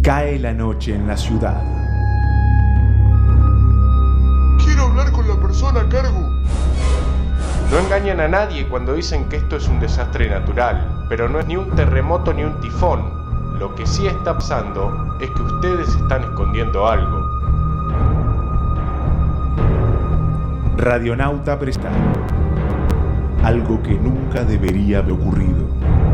Cae la noche en la ciudad. Quiero hablar con la persona a cargo. No engañan a nadie cuando dicen que esto es un desastre natural, pero no es ni un terremoto ni un tifón. Lo que sí está pasando es que ustedes están escondiendo algo. Radionauta presta. Algo que nunca debería haber ocurrido.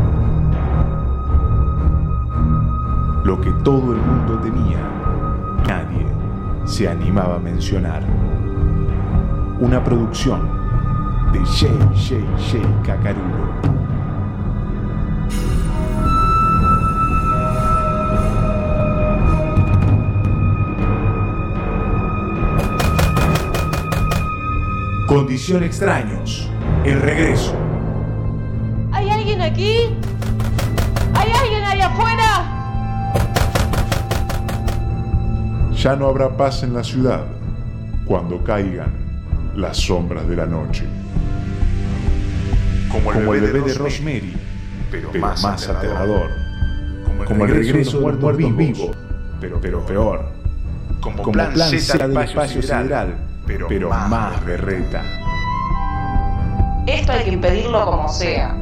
Lo que todo el mundo temía, nadie se animaba a mencionar. Una producción de J. Cacarulo. Condición Extraños, el regreso. ¿Hay alguien aquí? ¿Hay alguien ahí afuera? Ya no habrá paz en la ciudad cuando caigan las sombras de la noche. Como el bebé de Rosemary, pero más aterrador. Como el regreso de muertos vivos, pero peor. Como plan Z del espacio sideral, pero más berreta. Esto hay que impedirlo como sea.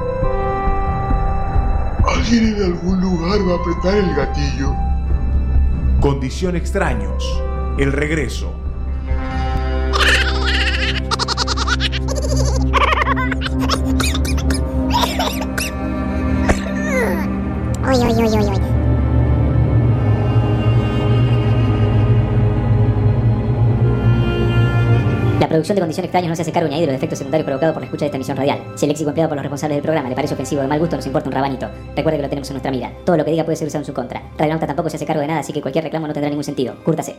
¿Alguien en algún lugar va a apretar el gatillo? Condición Extraños, el regreso. Uy. La producción de Condición Extraños no se hace cargo ni ahí de los efectos secundarios provocados por la escucha de esta emisión radial. Si el léxico empleado por los responsables del programa le parece ofensivo o de mal gusto, nos importa un rabanito. Recuerde que lo tenemos en nuestra mira. Todo lo que diga puede ser usado en su contra. Radionauta tampoco se hace cargo de nada, así que cualquier reclamo no tendrá ningún sentido. Cúrtase.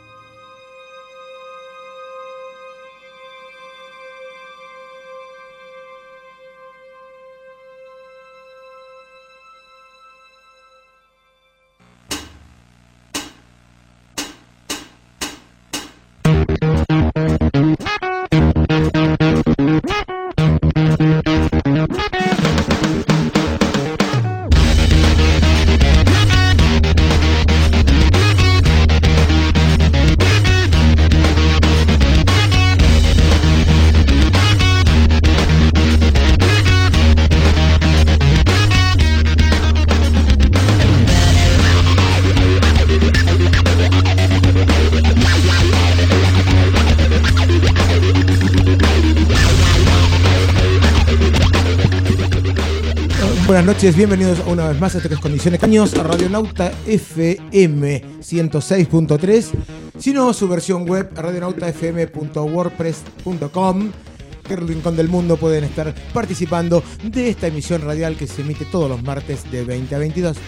Buenas noches, bienvenidos una vez más a estas Condiciones Extraños, a Radionauta FM 106.3, sino su versión web a radionautafm.wordpress.com. Que rincón del mundo pueden estar participando de esta emisión radial que se emite todos los martes de 20 a 22.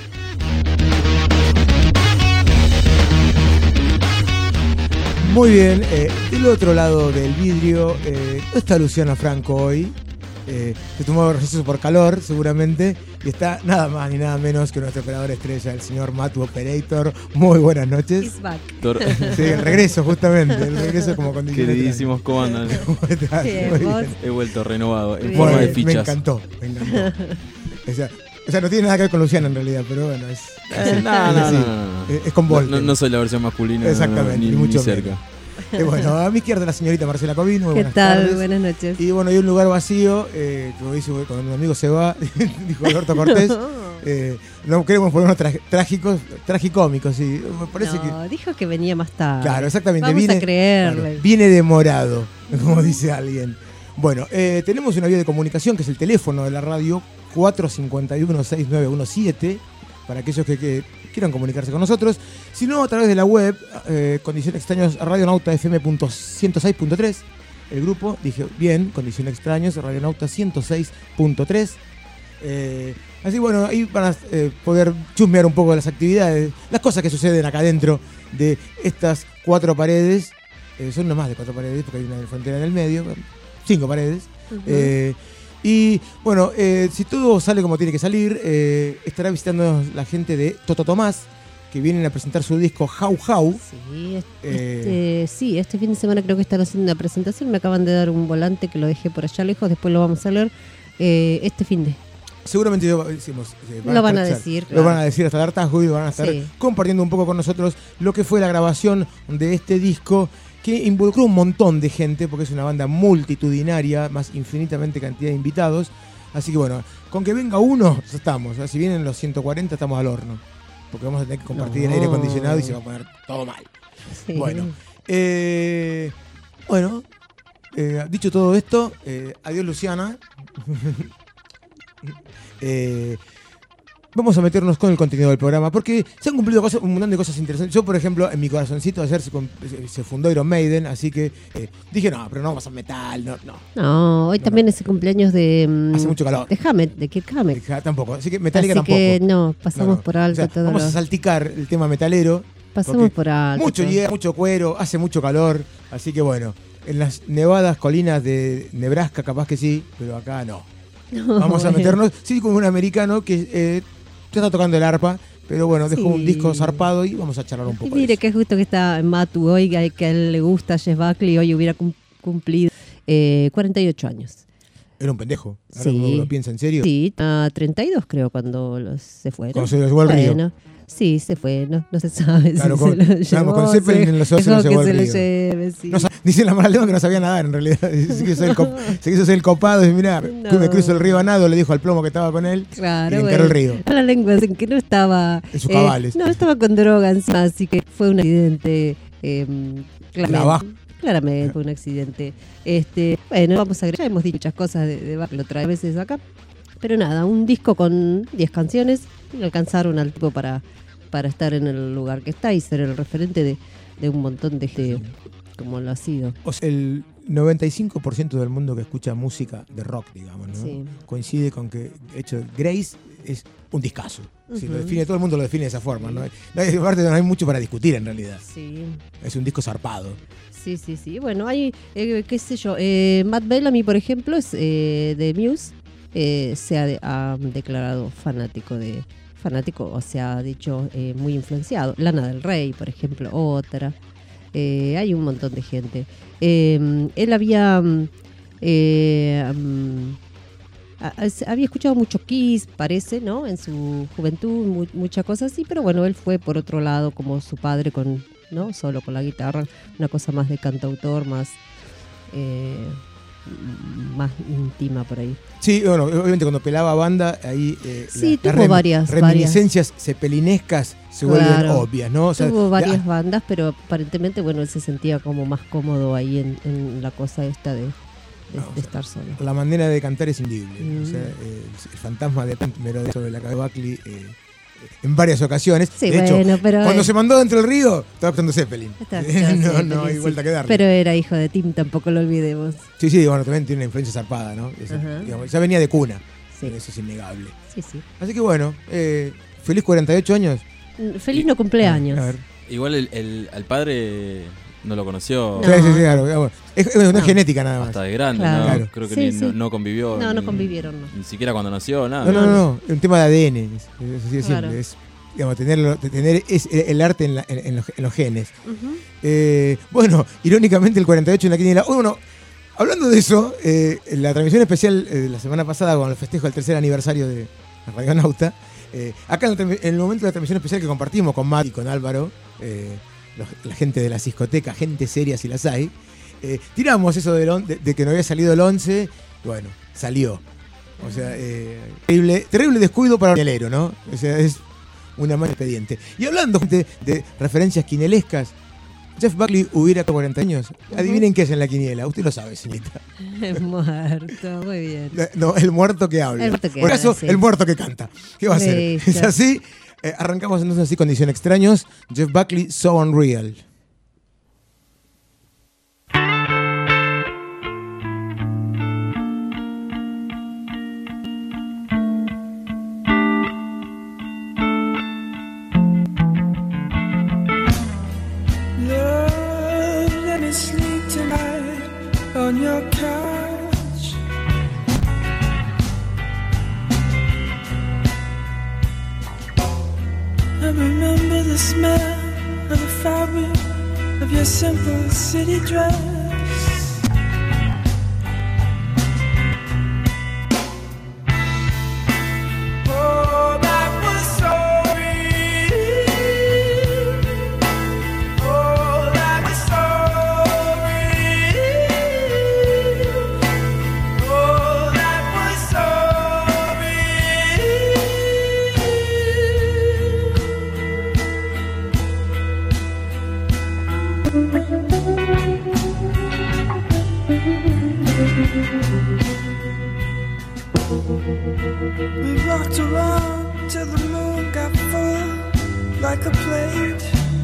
Muy bien, del otro lado del vidrio no está Luciano Franco hoy. Se tomó receso por calor, seguramente, y está nada más ni nada menos que nuestro operador estrella, el señor Matu Operator. Muy buenas noches. He's back. Sí, el regreso, justamente, el regreso como condición. Queridísimos, ¿cómo andan? Bien. He vuelto renovado, en Bien. forma de Me fichas. encantó. O sea, no tiene nada que ver con Luciano en realidad, pero bueno, es es con Volta. No soy la versión masculina. Exactamente, ni ni mucho cerca. Bueno, a mi izquierda la señorita Marcela Covino. Muy ¿Qué buenas tal? tardes. Buenas noches. Y bueno, hay un lugar vacío, como dice cuando un amigo se va, dijo Alberto Cortés. No queremos ponernos tragicómicos, sí. Me parece No, dijo que venía más tarde. Claro, exactamente. Vamos a creerle. Claro, viene demorado, como dice alguien. Bueno, tenemos una vía de comunicación que es el teléfono de la radio 451-6917 para aquellos que quieran comunicarse con nosotros. Si no, a través de la web, Condición Extraños, radionautafm.106.3. El grupo, dije bien, Condición Extraños, Radionauta 106.3. Así bueno, ahí van a poder chusmear un poco de las actividades, las cosas que suceden acá dentro de estas 4 paredes. Son no más de 4 paredes, porque hay una frontera en el medio, 5 paredes. Uh-huh. Y bueno, si todo sale como tiene que salir, estará visitando la gente de Toto Tomás, que vienen a presentar su disco How How. Sí, este fin de semana creo que están haciendo una presentación. Me acaban de dar un volante que lo dejé por allá lejos, después lo vamos a leer. Este fin de. seguramente lo van a decir, lo van a decir hasta el hartazgo y van a estar Sí. compartiendo un poco con nosotros lo que fue la grabación de este disco que involucró un montón de gente porque es una banda multitudinaria, más infinitamente cantidad de invitados. Así que bueno, con que venga uno, ya estamos. O sea, si vienen los 140 estamos al horno, porque vamos a tener que compartir el aire acondicionado y se va a poner todo mal. Sí. Bueno, dicho todo esto, adiós Luciana. Vamos a meternos con el contenido del programa porque se han cumplido un montón de cosas interesantes. Yo, por ejemplo, en mi corazoncito ayer se fundó Iron Maiden, así que dije, no, pero no vamos a metal, no. No, hoy también es el cumpleaños de... Hace mucho calor. De Hammett, de Kirk Hammett. Tampoco, así que Metallica Así tampoco. que no, pasamos por alto O sea, todo vamos lo- a salticar el tema metalero. Pasamos porque por alto. Mucho todo. hierro, mucho cuero, hace mucho calor, así que bueno, en las nevadas colinas de Nebraska capaz que sí, pero acá no. No, Vamos a bueno. meternos, sí, como un americano que está tocando el arpa, pero bueno, dejó Sí. un disco zarpado y vamos a charlar un Y poco de mire eso. que justo que está Matu hoy, que a él le gusta Jeff Buckley, hoy hubiera cumplido 48 años. Era un pendejo, ahora Sí. uno lo piensa en serio. Sí, a 32 creo cuando se fueron. Cuando se los llevó al río. Bueno, sí, se fue, no se sabe Claro, si con- se lo claro, llevó. con Zeppelin en los ojos se lo dejó llevó que al se río. lo lleve, sí. Dice la mala lengua que no sabía nadar en realidad. Se quiso ser el copado y mirá, No. me cruzo el río a nado, le dijo al plomo que estaba con él Claro, y le encaró el bueno. río. A la lengua dicen que no estaba... En sus cabales. No, estaba con droga encima, así que fue un accidente. Trabajo. Claramente fue un accidente. Bueno, vamos a agregar, ya hemos dicho muchas cosas de Buckley otras veces acá. Pero nada, un disco con 10 canciones y alcanzaron al tipo para estar en el lugar que está y ser el referente de un montón de gente como lo ha sido. O sea, el 95% del mundo que escucha música de rock, digamos, ¿no? Sí. Coincide con que, de hecho, Grace es un discazo. Sí, lo Ujú. define, todo el mundo lo define de esa forma, ¿no? Aparte no hay mucho para discutir en realidad. Sí. Es un disco zarpado. Sí. Bueno, hay, qué sé yo, Matt Bellamy, por ejemplo, es de Muse. Ha declarado fanático, o sea, ha dicho muy influenciado. Lana del Rey, por ejemplo, otra. Hay un montón de gente. Él había había escuchado mucho Kiss, parece, ¿no? En su juventud, muchas cosas así, pero bueno, él fue por otro lado, como su padre, ¿no? Solo con la guitarra, una cosa más de cantautor, más íntima por ahí. Sí, bueno, obviamente cuando pelaba banda, ahí Sí, las tuvo varias. reminiscencias cepelinescas se vuelven Claro. obvias, ¿no? O sea, Tuvo varias bandas, pero aparentemente, bueno, él se sentía como más cómodo ahí en la cosa esta de estar solo. la manera de cantar es indígena. Mm. O sea, el fantasma de Pantmero sobre la cabeza de Buckley en varias ocasiones. Sí, de hecho, bueno, pero cuando se mandó dentro del río, estaba actuando Zeppelin. No hay sí. vuelta que darle. Pero era hijo de Tim, tampoco lo olvidemos. Sí, bueno, también tiene una influencia zarpada, ¿no? Ajá. Digamos, ya venía de cuna. Sí. Eso es innegable. Sí. Así que bueno, feliz 48 años. Feliz no cumpleaños. A ver. Igual al padre no lo conoció Sí, claro. Bueno, es una genética nada más. hasta de grande, Claro. ¿no? Creo que Sí, sí. no convivió. No convivieron, no. Ni siquiera cuando nació, nada. No. Es un tema de ADN. Es así de Claro. simple. Es, digamos, tener el arte en los genes. Ujú. Bueno, irónicamente el 48 en la quiniela. Bueno, hablando de eso, en la transmisión especial de la semana pasada con el festejo del tercer aniversario de Radionauta, acá en el momento de la transmisión especial que compartimos con Matt y con Álvaro, la gente de la discoteca, gente seria si las hay, tiramos eso de que no había salido el 11, y bueno, salió. O sea, terrible descuido para el quinelero, ¿no? O sea, es una mala expediente. Y hablando de referencias quinelescas, Jeff Buckley hubiera 40 años. Adivinen qué es en la quiniela. Usted lo sabe, señorita. Es muerto, muy bien. No, el muerto que habla. El muerto que Por eso, habla, sí. el muerto que canta. ¿Qué va a hacer? Listo. Es así. Arrancamos entonces así, Condición Extraños. Jeff Buckley, So Unreal. Love, let me sleep tonight on your couch. I remember the smell of the fabric of your simple city dress. We walked around till the moon got full like a plate.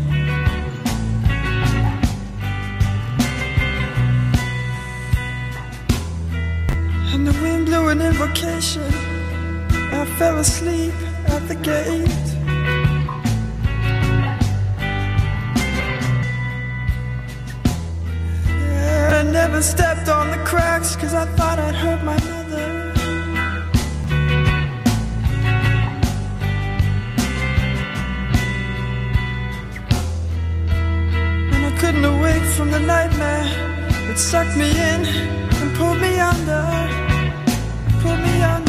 And the wind blew an invocation. I fell asleep at the gate. Yeah, I never stepped on the cracks 'cause I thought I'd hurt my mother. And I couldn't awake from the nightmare. It sucked me in and pulled me under. Pulled me under.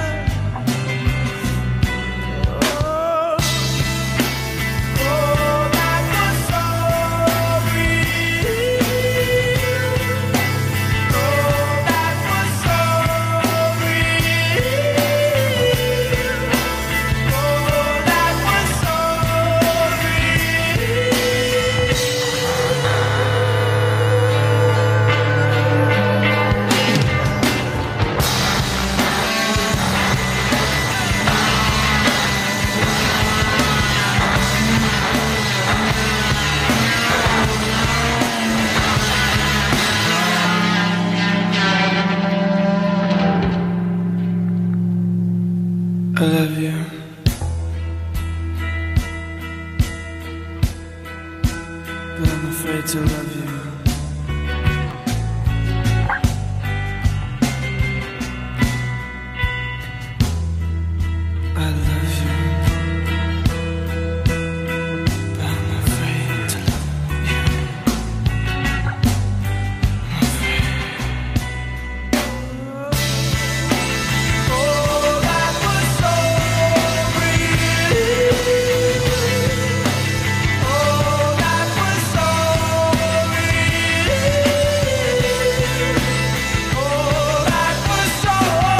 I love you. But I'm afraid to love you. I love you. But I'm afraid to love you. I'm afraid. Oh, that was so real. Oh, that was so real. Oh, that was so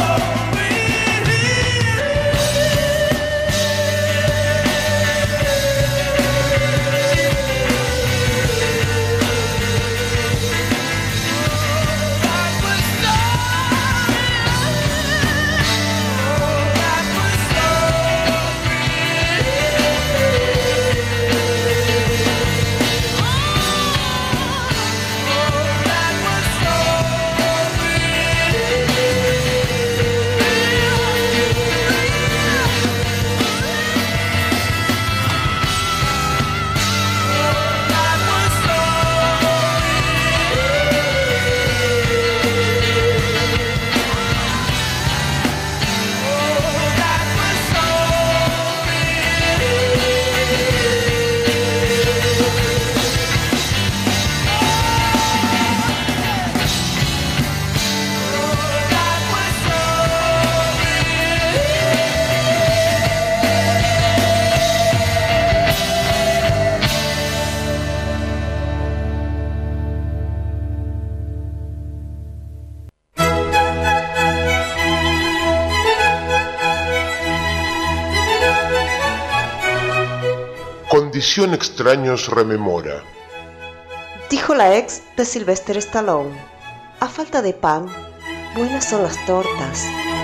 Condición Extraños rememora. Dijo la ex de Sylvester Stallone: a falta de pan, buenas son las tortas.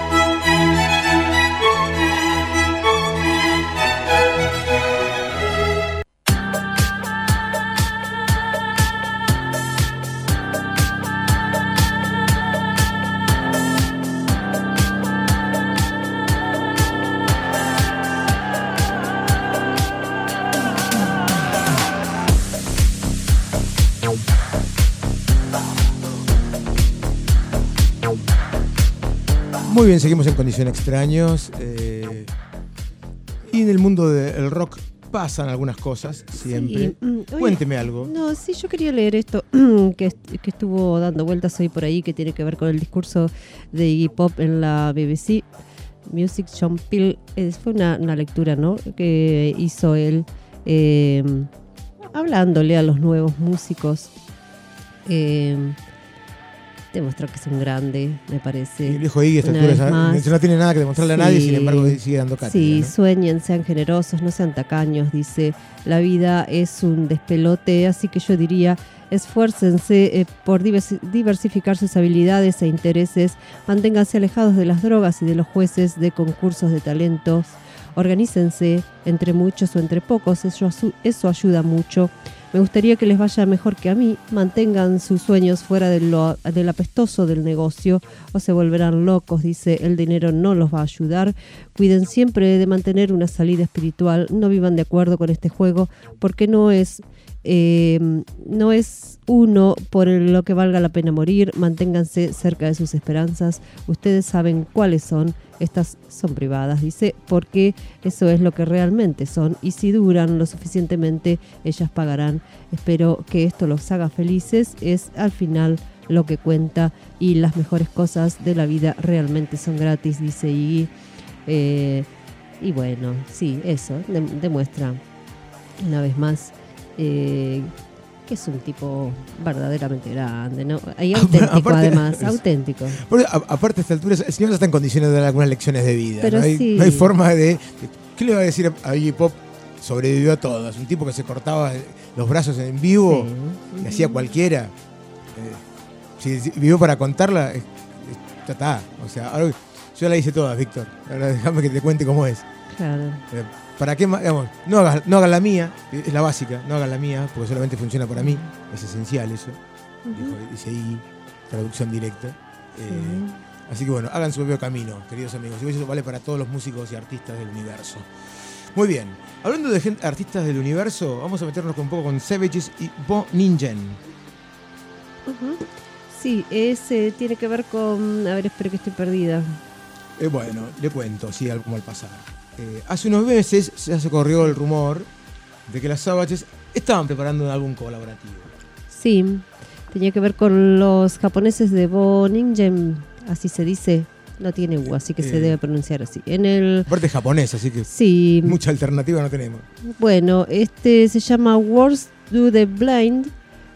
Muy bien, seguimos en Condición Extraños. Y en el mundo del rock pasan algunas cosas siempre. Sí. Cuénteme algo. No, sí, yo quería leer esto que estuvo dando vueltas hoy por ahí, que tiene que ver con el discurso de Iggy Pop en la BBC Music John Peel. Fue una lectura, ¿no?, que hizo él hablándole a los nuevos músicos demostró que es un grande, me parece. Y el viejo Iggy a esta Una altura vez más. no tiene nada que demostrarle a nadie, Sí. sin embargo sigue dando cátedra. Sí, ¿no? sueñen, sean generosos, no sean tacaños, dice. La vida es un despelote, así que yo diría, esfuércense por diversificar sus habilidades e intereses, manténganse alejados de las drogas y de los jueces de concursos de talentos, organícense entre muchos o entre pocos, eso ayuda mucho. Me gustaría que les vaya mejor que a mí. Mantengan sus sueños fuera del apestoso del negocio o se volverán locos, dice. El dinero no los va a ayudar. Cuiden siempre de mantener una salida espiritual. No vivan de acuerdo con este juego porque no es uno por lo que valga la pena morir. Manténganse cerca de sus esperanzas. Ustedes saben cuáles son. Estas son privadas, dice, porque eso es lo que realmente son. Y si duran lo suficientemente, ellas pagarán. Espero que esto los haga felices. Es al final lo que cuenta. Y las mejores cosas de la vida realmente son gratis, dice Iggy. Y bueno, sí, eso demuestra una vez más que es un tipo verdaderamente grande, ¿no? Y auténtico, Aparte, además, auténtico. Porque, aparte, a esta altura, el señor ya está en condiciones de dar algunas lecciones de vida. Pero no hay, sí. no hay forma de... ¿Qué le va a decir a Iggy Pop? Sobrevivió a todo. Es un tipo que se cortaba los brazos en vivo, y hacía cualquiera. Si vivió para contarla, ya está. O sea, ahora yo la hice todas, Víctor. Ahora déjame que te cuente cómo es. Claro. ¿Para qué más? Digamos, no hagas la mía, es la básica, no hagas la mía, porque solamente funciona para mí. Es esencial eso. Dice ahí, traducción directa. Así que bueno, hagan su propio camino, queridos amigos. Y eso vale para todos los músicos y artistas del universo. Muy bien. Hablando de artistas del universo, vamos a meternos un poco con Savages y Bo Ningen. Sí, ese tiene que ver con... A ver, espero que estoy perdida. Bueno, le cuento, sí, como al pasar. Hace unos meses se corrió el rumor de que las Savages estaban preparando un álbum colaborativo. Sí, tenía que ver con los japoneses de Bo Ningen, así se dice. No tiene U, así que se debe pronunciar así. Aparte es japonés, así que sí, mucha alternativa no tenemos. Bueno, este se llama Words to the Blind.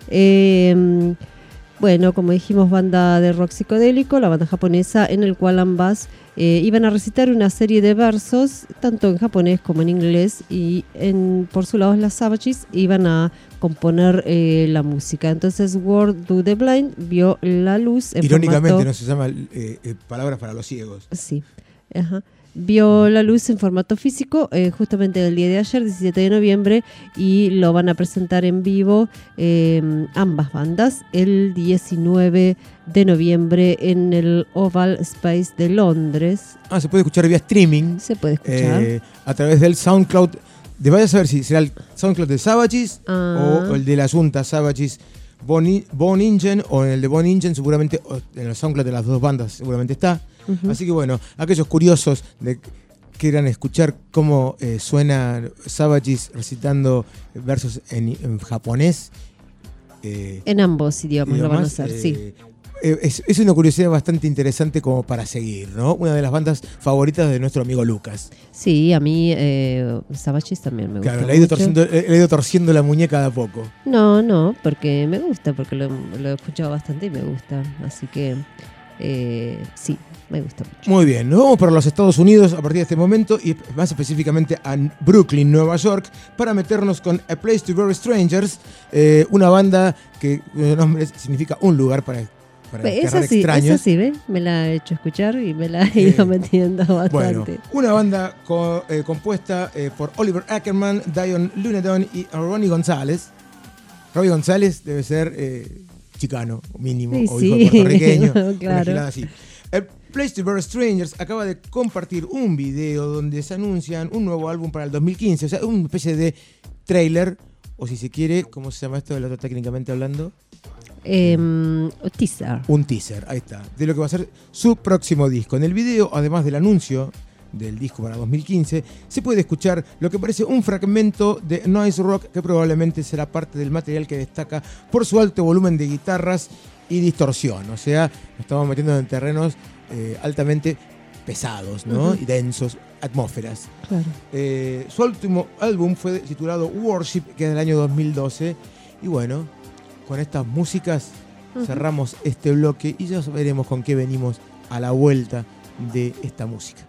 Bueno, como dijimos, banda de rock psicodélico, la banda japonesa, en el cual ambas iban a recitar una serie de versos, tanto en japonés como en inglés, y por su lado las Savages iban a componer la música. Entonces Word to the Blind vio la luz en irónicamente formato... no se llama Palabras para los ciegos. Sí, ajá. Vio la luz en formato físico justamente el día de ayer, 17 de noviembre, y lo van a presentar en vivo ambas bandas el 19 de noviembre en el Oval Space de Londres. Se puede escuchar vía streaming. Se puede escuchar. A través del SoundCloud. Vaya a saber si será el SoundCloud de Savages o el de la Junta Savages Bo Ningen, o en el de Bo Ningen seguramente, en el SoundCloud de las dos bandas seguramente está. Así que bueno, aquellos curiosos que quieran escuchar cómo suena Savages recitando versos en japonés. En ambos idiomas lo van a hacer, sí. Es una curiosidad bastante interesante como para seguir, ¿no? Una de las bandas favoritas de nuestro amigo Lucas. Sí, a mí Savages también me gusta. Claro, le he ido torciendo la muñeca de a poco. No, porque me gusta, porque lo he escuchado bastante y me gusta. Así que sí, me gusta mucho. Muy bien, nos vamos para los Estados Unidos a partir de este momento y más específicamente a Brooklyn, Nueva York, para meternos con A Place to Bury Strangers, una banda que cuyo nombre significa un lugar para enterrar extraños. Esa sí, ¿ves? Me la he hecho escuchar y me la he ido metiendo bastante. Bueno, una banda compuesta por Oliver Ackerman, Dion Lunedon y Ronnie González. Ronnie González debe ser chicano, mínimo, o hijo de puertorriqueño. Claro. Así. Place to Bury Strangers acaba de compartir un video donde se anuncian un nuevo álbum para el 2015, o sea, una especie de trailer, o si se quiere, ¿cómo se llama esto del otro técnicamente hablando? Teaser. Un teaser, ahí está, de lo que va a ser su próximo disco. En el video, además del anuncio del disco para 2015, se puede escuchar lo que parece un fragmento de noise rock que probablemente será parte del material que destaca por su alto volumen de guitarras y distorsión. O sea, nos estamos metiendo en terrenos altamente pesados, ¿no? Y densos, atmósferas. Claro. Su último álbum fue titulado Worship, que es del año 2012. Y bueno, con estas músicas cerramos este bloque y ya veremos con qué venimos a la vuelta de esta música.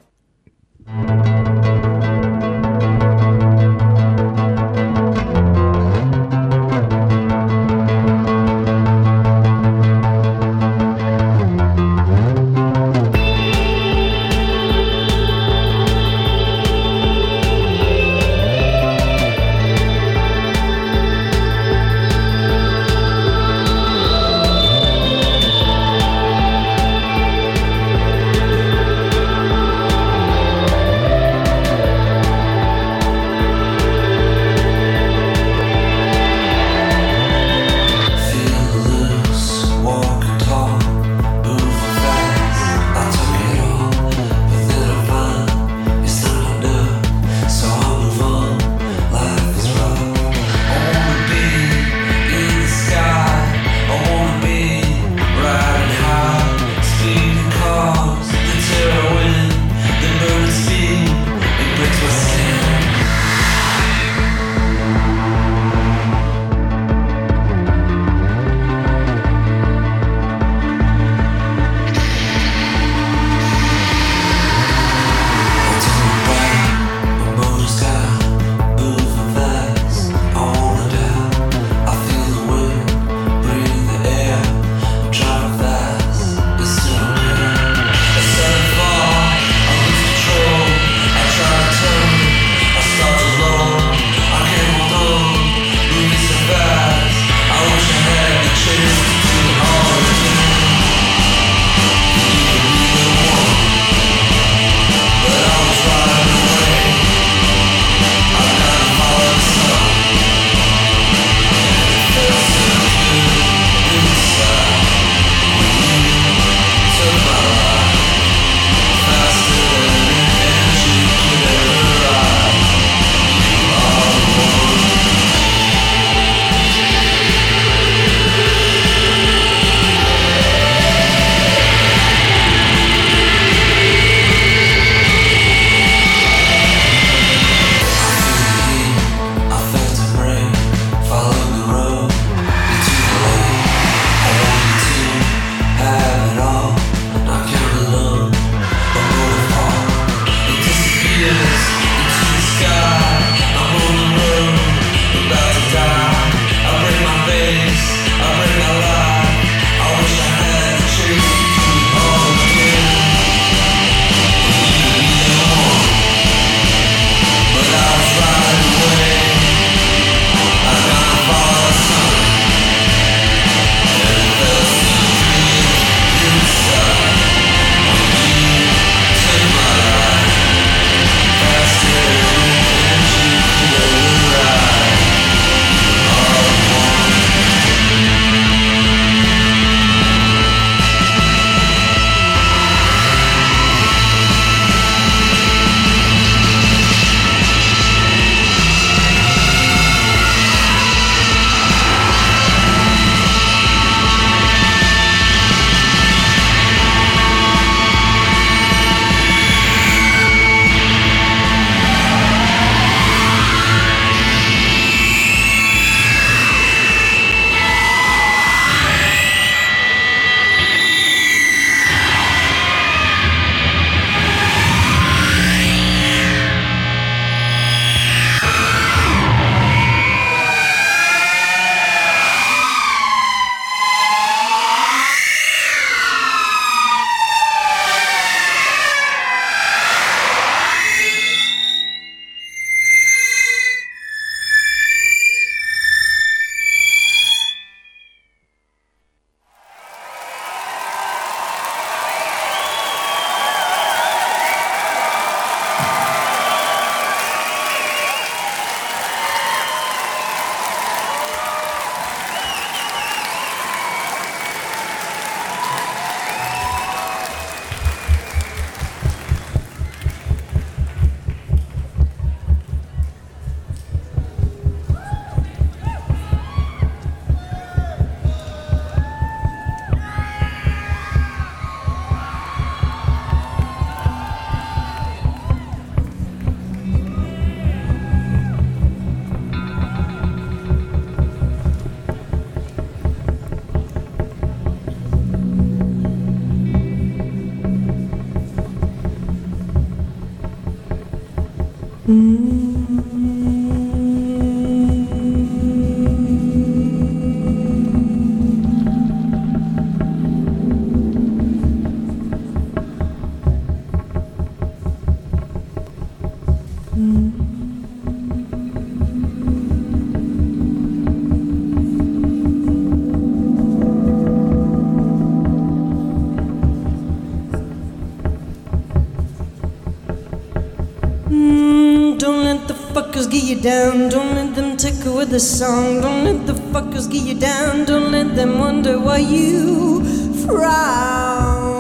Don't let the fuckers get you down. Don't let them take away the song. Don't let the fuckers get you down. Don't let them wonder why you frown.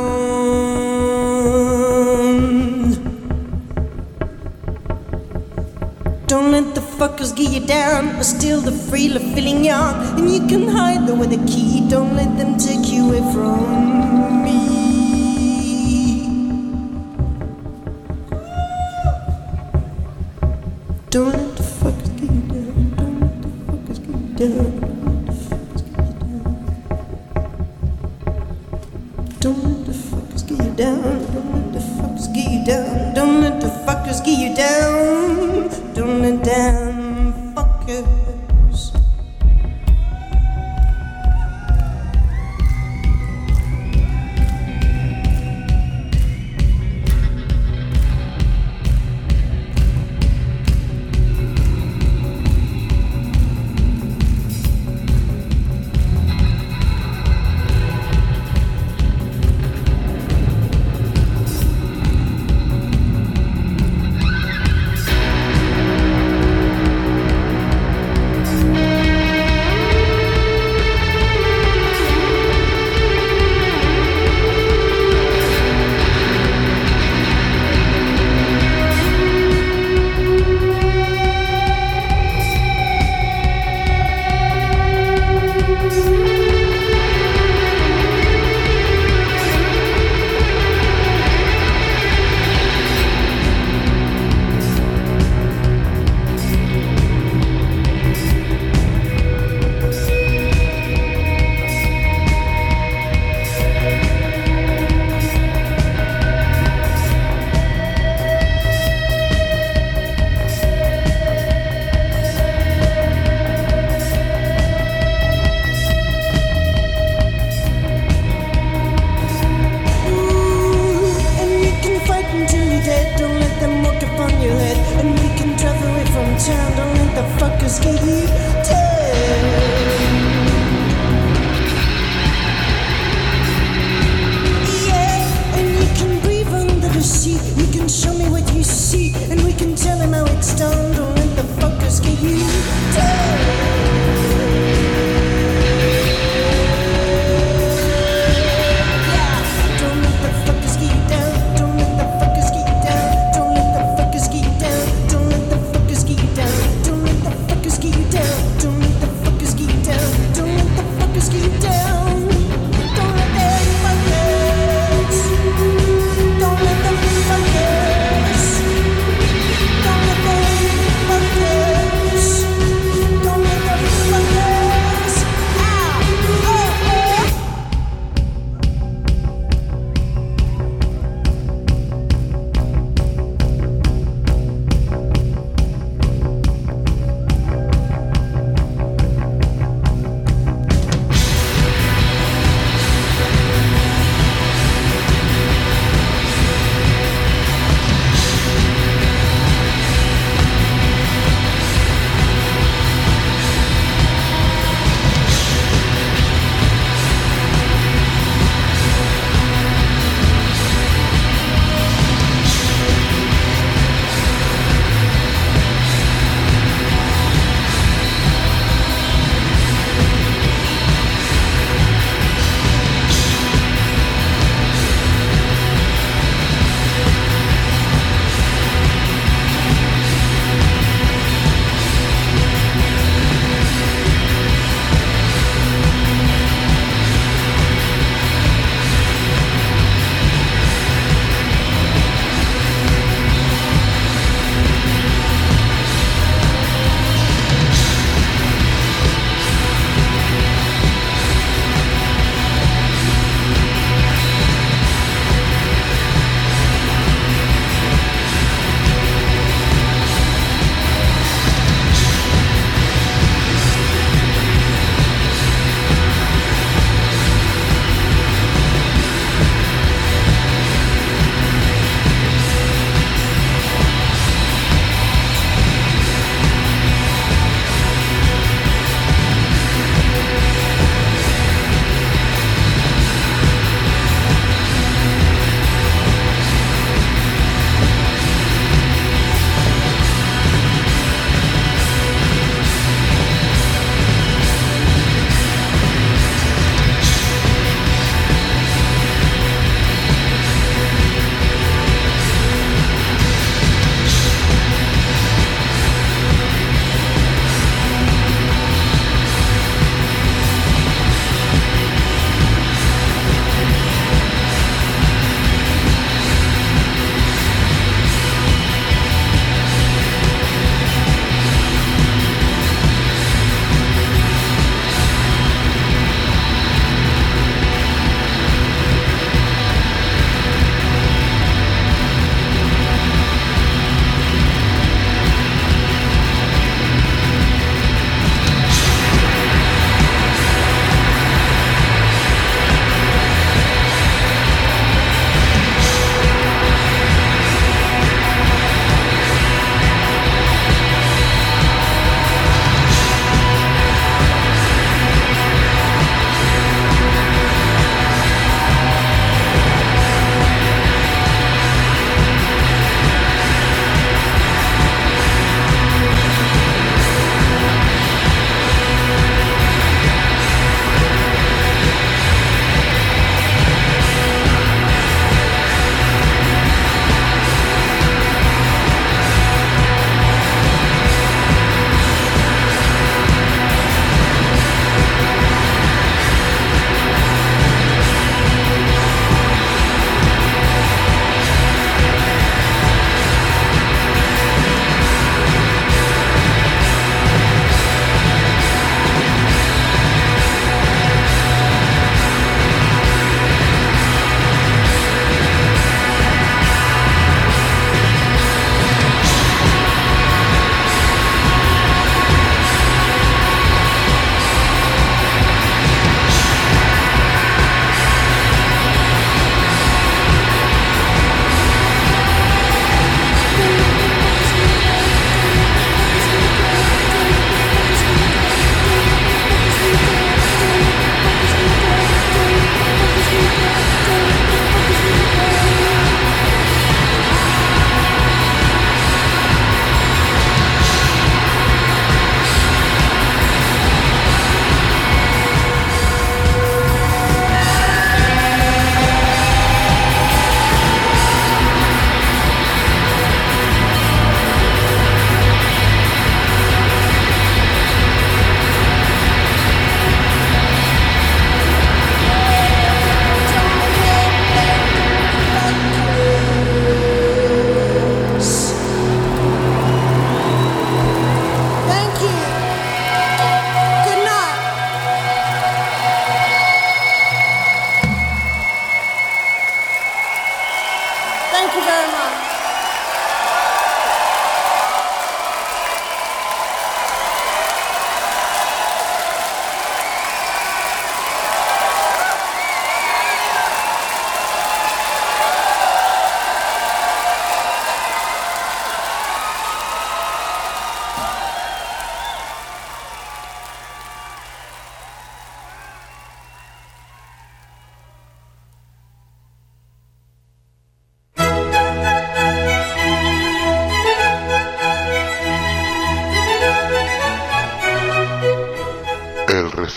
Don't let the fuckers get you down. But still the free love feeling young, and you can hide there with a key. Don't let them take you away from me. Don't let the fuckers get you down. Don't let the fuckers get you down. Don't let the fuckers get you down. Don't let the fuckers get you down. Don't let the fuckers get you down. Don't let damn fuckers.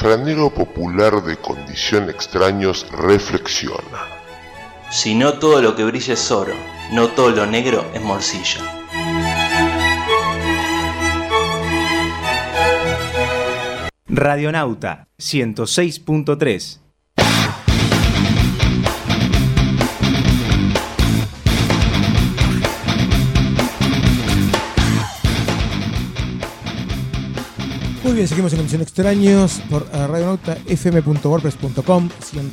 refranero popular de Condición Extraños reflexiona. Si no todo lo que brilla es oro, no todo lo negro es morcilla. Radionauta 106.3. Muy bien, seguimos en Condición Extraños por radionautafm.wordpress.com,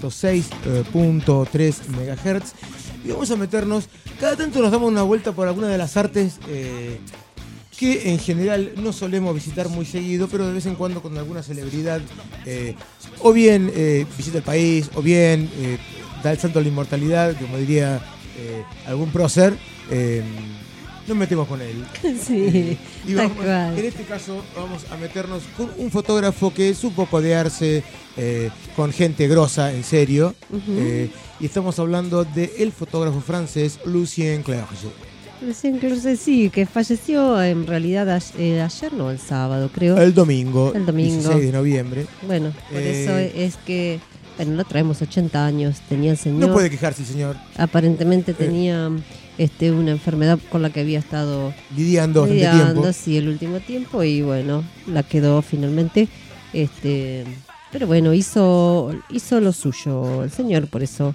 106.3 MHz. Y vamos a meternos, cada tanto nos damos una vuelta por alguna de las artes que en general no solemos visitar muy seguido, pero de vez en cuando con alguna celebridad, o bien visita el país, o bien da el salto a la inmortalidad, como diría algún prócer. Nos metemos con él. Sí, y vamos, en este caso vamos a meternos con un fotógrafo que supo codearse con gente grosa, en serio. Y estamos hablando del fotógrafo francés Lucien Clerge. Lucien Clerge, sí, que falleció en realidad ayer, no, el sábado, creo. El domingo. 16 de noviembre. Bueno, por eso es que... Bueno, no traemos 80 años, tenía el señor... No puede quejarse, señor. Aparentemente tenía una enfermedad con la que había estado lidiando tiempo. Sí, el último tiempo, y bueno, la quedó finalmente. Pero bueno, hizo lo suyo el señor, por eso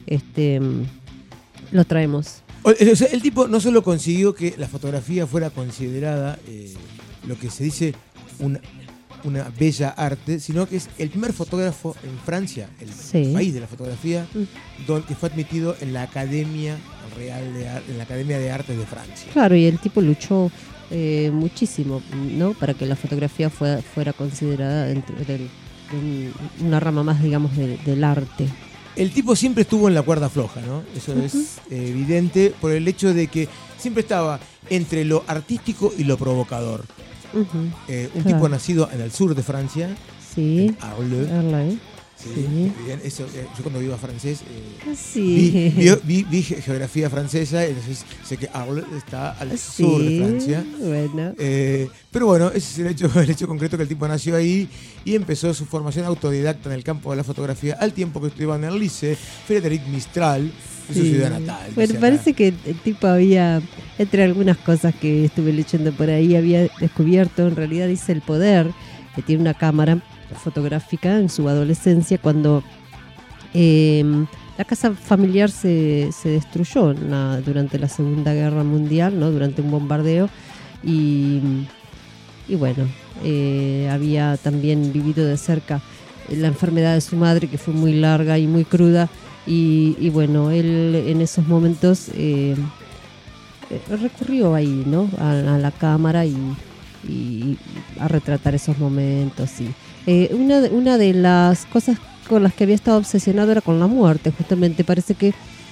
lo traemos. O sea, el tipo no solo consiguió que la fotografía fuera considerada lo que se dice una bella arte, sino que es el primer fotógrafo en Francia, el país de la fotografía, que fue admitido en la Academia Real en la Academia de Artes de Francia. Claro, y el tipo luchó muchísimo, ¿no? Para que la fotografía fuera considerada dentro de una rama más, digamos, del arte. El tipo siempre estuvo en la cuerda floja, ¿no? Eso es evidente por el hecho de que siempre estaba entre lo artístico y lo provocador. Un tipo nacido en el sur de Francia, en Arles. Sí. Bien, eso, yo cuando iba francés vi geografía francesa, entonces sé que Arles está al sur de Francia. Bueno. Pero bueno, ese es el hecho concreto, que el tipo nació ahí y empezó su formación autodidacta en el campo de la fotografía al tiempo que estudiaba en el Lycée Frédéric Mistral, de su ciudad natal. Bueno, parece que el tipo había, entre algunas cosas que estuve leyendo por ahí, había descubierto, en realidad dice, el poder que tiene una cámara fotográfica en su adolescencia, cuando la casa familiar se destruyó durante la Segunda Guerra Mundial, ¿no? Durante un bombardeo, y bueno, había también vivido de cerca la enfermedad de su madre, que fue muy larga y muy cruda, y bueno, él en esos momentos recurrió ahí, ¿no? a la cámara y a retratar esos momentos. Una de las cosas con las que había estado obsesionado era con la muerte, justamente. Parece que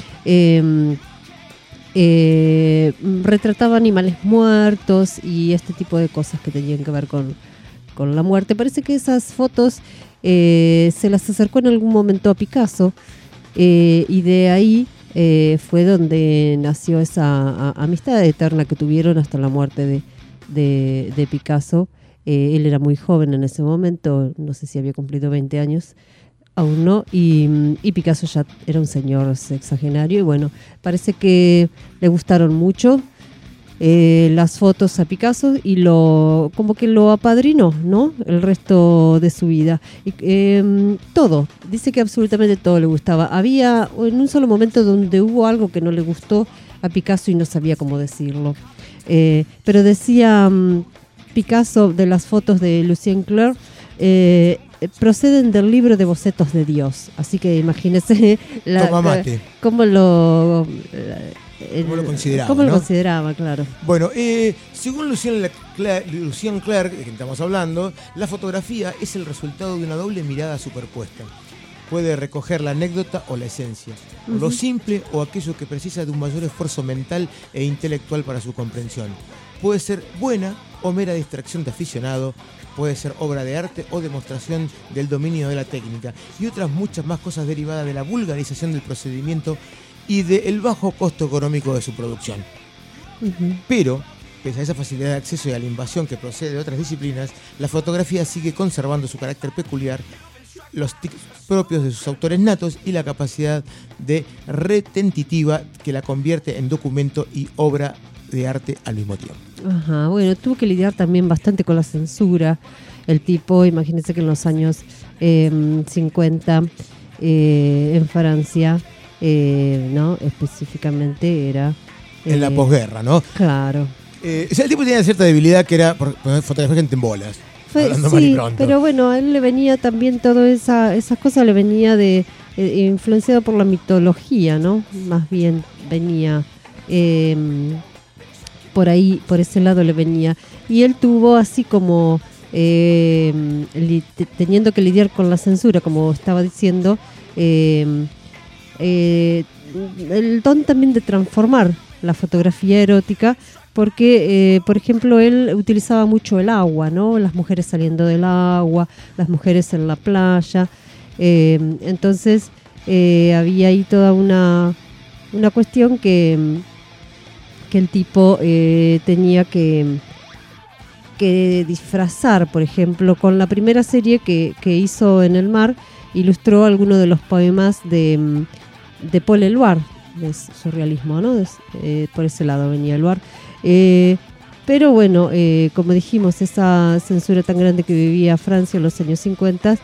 retrataba animales muertos y este tipo de cosas que tenían que ver con la muerte. Parece que esas fotos se las acercó en algún momento a Picasso, y de ahí fue donde nació esa amistad eterna que tuvieron hasta la muerte de Picasso. Él era muy joven en ese momento, no sé si había cumplido 20 años, aún no, y Picasso ya era un señor sexagenario, y bueno, parece que le gustaron mucho las fotos a Picasso y como que lo apadrinó, ¿no? El resto de su vida. Todo, dice que absolutamente todo le gustaba. Había en un solo momento donde hubo algo que no le gustó a Picasso y no sabía cómo decirlo. Pero decía Picasso de las fotos de Lucien Clerge, proceden del libro de bocetos de Dios. Así que imagínese cómo lo consideraba. ¿Cómo lo consideraba, claro? Bueno, según Lucien Clerge, de quien estamos hablando, la fotografía es el resultado de una doble mirada superpuesta. Puede recoger la anécdota o la esencia, o lo simple o aquello que precisa de un mayor esfuerzo mental e intelectual para su comprensión. Puede ser buena o mera distracción de aficionado, puede ser obra de arte o demostración del dominio de la técnica, y otras muchas más cosas derivadas de la vulgarización del procedimiento y del bajo costo económico de su producción. Pero pese a esa facilidad de acceso y a la invasión que procede de otras disciplinas, la fotografía sigue conservando su carácter peculiar, los tics propios de sus autores natos y la capacidad de retentiva que la convierte en documento y obra de arte al mismo tiempo. Ajá, bueno, tuvo que lidiar también bastante con la censura. El tipo, imagínense que en los años 50 en Francia, ¿no? Específicamente era... en la posguerra, ¿no? Claro. O sea, el tipo tenía cierta debilidad que era por poner fotografiar gente en bolas. Sí, pero bueno, a él le venía también todas esas cosas, le venía influenciado por la mitología, ¿no? Más bien venía por ahí, por ese lado le venía. Y él tuvo así como teniendo que lidiar con la censura, como estaba diciendo, el don también de transformar la fotografía erótica, porque, por ejemplo, él utilizaba mucho el agua, ¿no? Las mujeres saliendo del agua, las mujeres en la playa. Entonces, había ahí toda una cuestión que el tipo tenía que disfrazar. Por ejemplo, con la primera serie que hizo en el mar, ilustró algunos de los poemas de Paul Eluard, de surrealismo, ¿no? Por ese lado venía Eluard. Pero bueno, como dijimos, esa censura tan grande que vivía Francia en los años 50,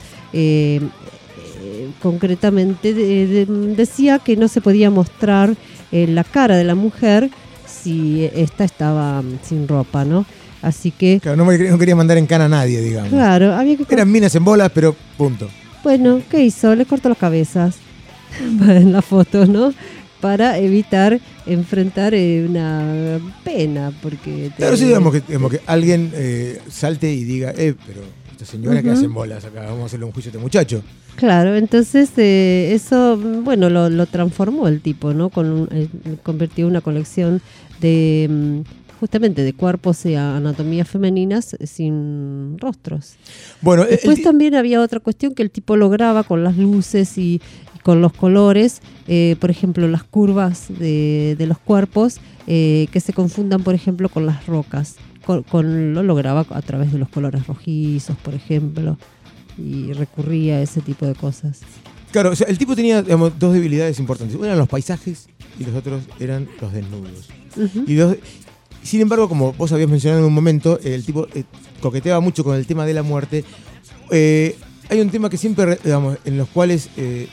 concretamente decía que no se podía mostrar la cara de la mujer si ésta estaba sin ropa, ¿no? Así que... Claro, no quería mandar en cana a nadie, digamos. Claro, había que... Eran minas en bolas, pero punto. Bueno, ¿qué hizo? Le cortó las cabezas en la foto, ¿no? Para evitar enfrentar una pena, porque... Claro, sí, digamos que alguien salte y diga, pero esta señora que hace en bolas acá, vamos a hacerle un juicio a este muchacho. Claro, entonces eso, bueno, lo transformó el tipo, ¿no? Convirtió una colección de... justamente de cuerpos y anatomías femeninas sin rostros. Bueno, después también había otra cuestión que el tipo lograba con las luces y con los colores, por ejemplo, las curvas de los cuerpos, que se confundan, por ejemplo, con las rocas. Lo lograba a través de los colores rojizos, por ejemplo, y recurría a ese tipo de cosas. Claro, o sea, el tipo tenía, digamos, dos debilidades importantes. Uno eran los paisajes y los otros eran los desnudos. Uh-huh. Sin embargo, como vos habías mencionado en un momento, el tipo coqueteaba mucho con el tema de la muerte. Hay un tema que siempre, digamos, en los cuales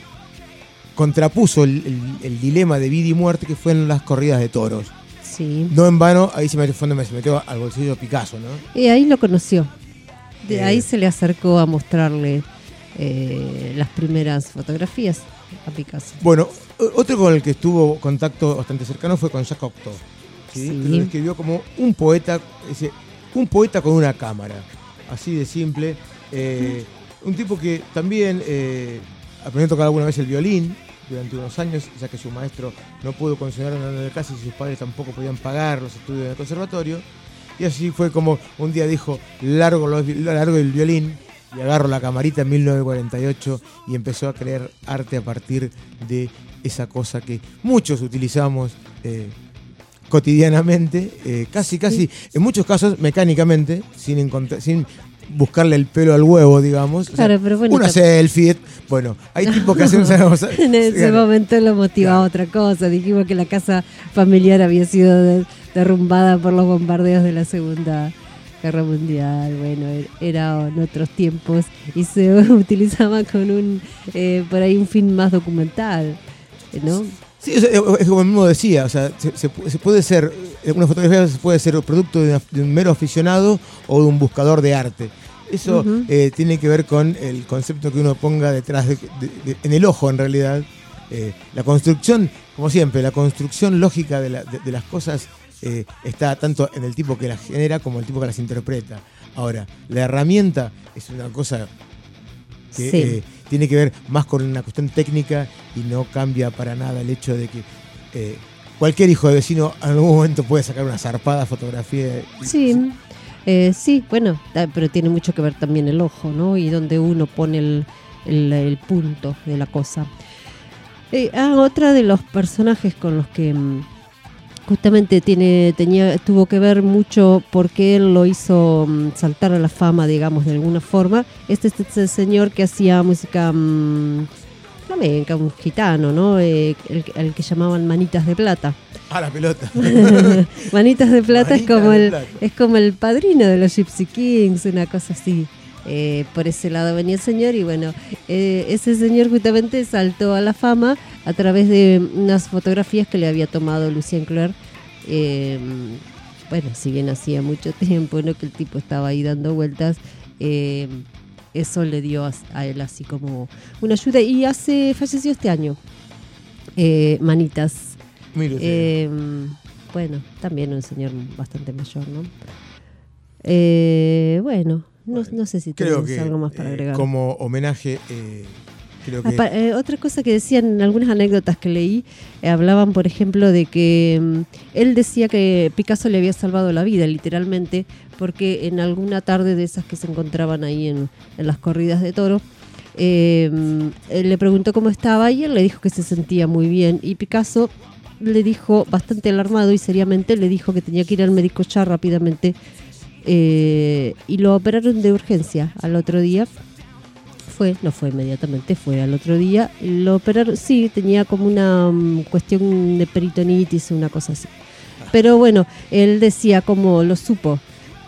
contrapuso el dilema de vida y muerte, que fue en las corridas de toros. Sí. No en vano, ahí se metió al bolsillo Picasso, ¿no? Y ahí lo conoció. De ahí se le acercó a mostrarle las primeras fotografías a Picasso. Bueno, otro con el que estuvo contacto bastante cercano fue con Jacques Cocteau. ¿Sí? Que lo describió como un poeta con una cámara, así de simple. Un tipo que también aprendió a tocar alguna vez el violín durante unos años, ya que su maestro no pudo continuar en la clase y sus padres tampoco podían pagar los estudios en el conservatorio. Y así fue como un día dijo, largo el violín, y agarro la camarita en 1948 y empezó a crear arte a partir de esa cosa que muchos utilizamos cotidianamente, casi, en muchos casos mecánicamente, sin buscarle el pelo al huevo, digamos. Claro, pero bueno, una selfie. Bueno, hay tipos que hacen esa cosa. En ese momento lo motivaba otra cosa. Dijimos que la casa familiar había sido derrumbada por los bombardeos de la Segunda Guerra Mundial. Bueno, eran otros tiempos y se utilizaba con por ahí un fin más documental, ¿no? Sí, es como mismo decía, o sea, se puede ser, una fotografía puede ser producto de un mero aficionado o de un buscador de arte. Eso tiene que ver con el concepto que uno ponga detrás en el ojo, en realidad. La construcción, como siempre, la construcción lógica de las cosas está tanto en el tipo que las genera como el tipo que las interpreta. Ahora, la herramienta es una cosa que tiene que ver más con una cuestión técnica y no cambia para nada el hecho de que cualquier hijo de vecino en algún momento puede sacar una zarpada fotografía. Sí, bueno, pero tiene mucho que ver también el ojo, ¿no? Y donde uno pone el punto de la cosa. Otra de los personajes con justamente tuvo que ver mucho porque él lo hizo saltar a la fama, digamos, de alguna forma. Este es el señor que hacía música flamenca, un gitano, ¿no? El que llamaban Manitas de Plata. Ah, la pelota. Manitas de Plata Manitas es como el padrino de los Gypsy Kings, una cosa así. Por ese lado venía el señor y bueno, ese señor justamente saltó a la fama a través de unas fotografías que le había tomado Lucien Clair. Bueno, si bien hacía mucho tiempo, ¿no?, que el tipo estaba ahí dando vueltas, eso le dio a él así como una ayuda y falleció este año. Manitas. Bueno, también un señor bastante mayor, ¿no? Bueno, no sé si tenemos algo más para agregar. Como homenaje, creo que... otra cosa que decían en algunas anécdotas que leí, hablaban, por ejemplo, de que él decía que Picasso le había salvado la vida, literalmente, porque en alguna tarde de esas que se encontraban ahí en las corridas de toros, él le preguntó cómo estaba y él le dijo que se sentía muy bien. Y Picasso le dijo, bastante alarmado y seriamente, le dijo que tenía que ir al médico ya rápidamente. Y lo operaron de urgencia al otro día. No fue inmediatamente, fue al otro día. Lo operaron, sí, tenía como una cuestión de peritonitis, una cosa así. Pero bueno, él decía cómo lo supo.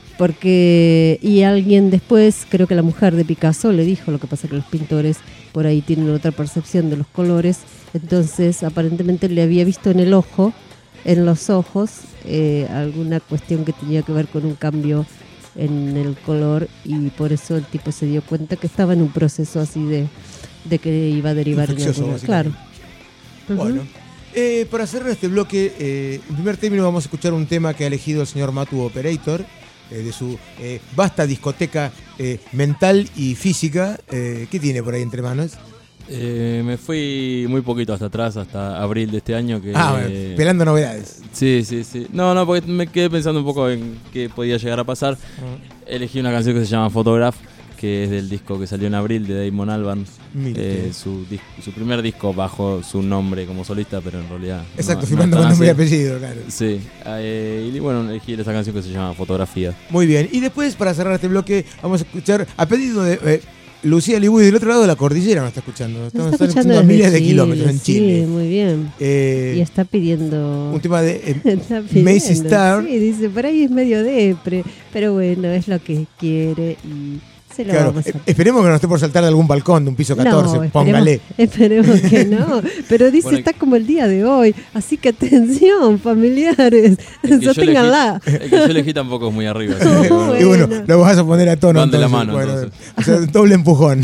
Y alguien después, creo que la mujer de Picasso, le dijo, lo que pasa que los pintores por ahí tienen otra percepción de los colores. Entonces, aparentemente le había visto en los ojos, alguna cuestión que tenía que ver con un cambio en el color y por eso el tipo se dio cuenta que estaba en un proceso así de que iba a derivar en alguna... Claro. Bueno, para cerrar este bloque, en primer término vamos a escuchar un tema que ha elegido el señor Matu Operator, de su vasta discoteca mental y física. ¿Qué tiene por ahí entre manos? Me fui muy poquito hasta atrás, hasta abril de este año. Bueno, pelando novedades. Sí. No, porque me quedé pensando un poco en qué podía llegar a pasar. Elegí una canción que se llama Photograph, que es del disco que salió en abril de Damon Albarn. Su primer disco bajo su nombre como solista, pero en realidad... Exacto, firmando con nombre y apellido, claro. Sí, y bueno, elegí esa canción que se llama Fotografía. Muy bien, y después para cerrar este bloque vamos a escuchar, a pedido de... Lucía Libuy del otro lado de la cordillera nos está escuchando. Estamos escuchando a miles de kilómetros en Chile. Sí, muy bien. Y está pidiendo... Un tema de Macy Star. Sí, dice, por ahí es medio depre, pero bueno, es lo que quiere y se lo vamos a... Esperemos que no esté por saltar de algún balcón de un piso 14, no, póngale. Esperemos que no, pero dice, está como el día de hoy, así que atención, familiares, sosténganla. El que yo elegí tampoco es muy arriba. Y bueno, lo vas a poner a tono. Van de la mano, o sea, doble empujón.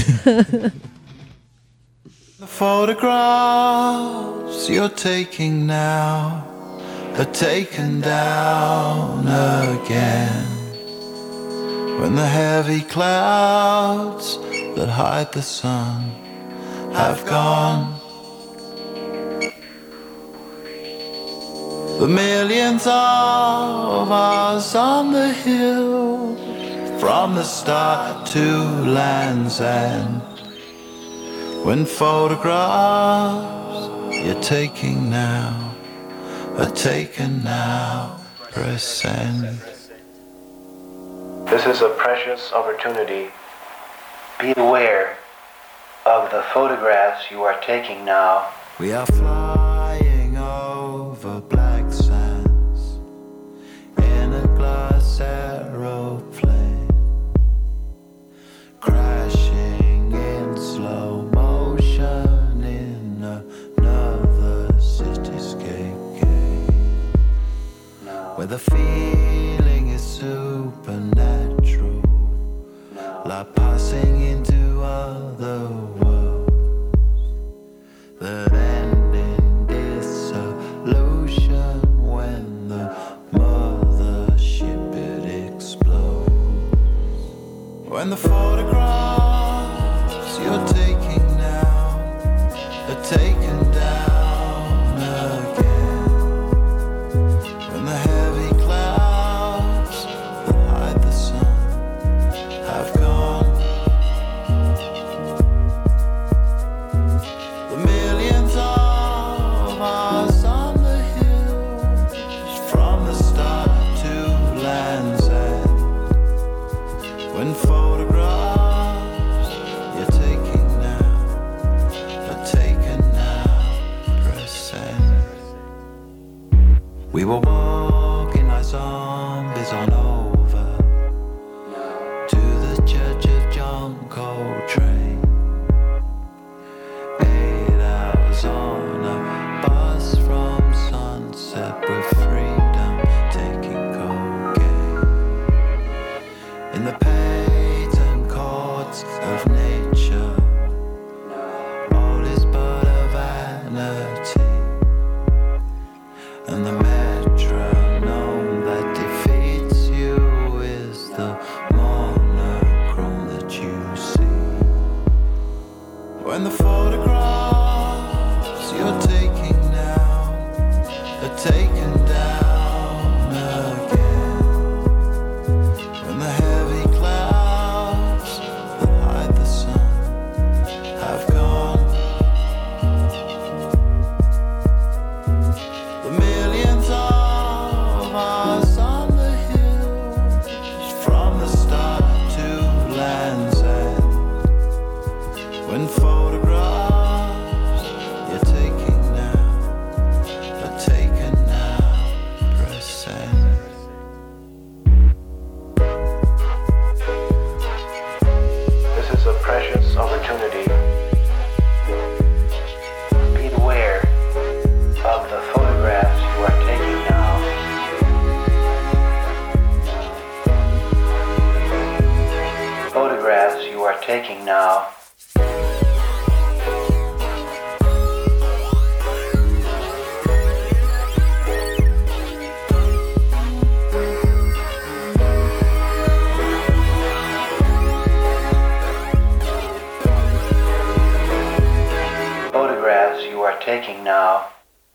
The photographs you're taking now are taken down again. When the heavy clouds that hide the sun have gone, the millions of us on the hill, from the start to Land's End. When photographs you're taking now are taken now, present. This is a precious opportunity. Be aware of the photographs you are taking now. We are flying over black sands in a glass aeroplane, crashing in slow motion in another cityscape game, where the feeling is supernatural, like passing into other worlds that end in dissolution when the mothership it explodes. When the photographs you're taking now are taken down again, when the heavy clouds that hide the sun have gone, the millions of us on the hill, We were walking like zombies on over to the Church of John Coltrane. 8 hours on a bus from Sunset with freedom, taking cocaine in the patent courts of nature. All is but a vanity, and the metronome that defeats you is the monochrome that you see. When the photographs you're taking now are taken down again, when the heavy clouds that hide the sun have gone, the millions of us on the hills from the start to Land's End. When photographs you're taking now are taken now, press send. This is a precious opportunity. Be aware of the photographs you are taking now. Photographs you are taking now. Photographs you are taking now.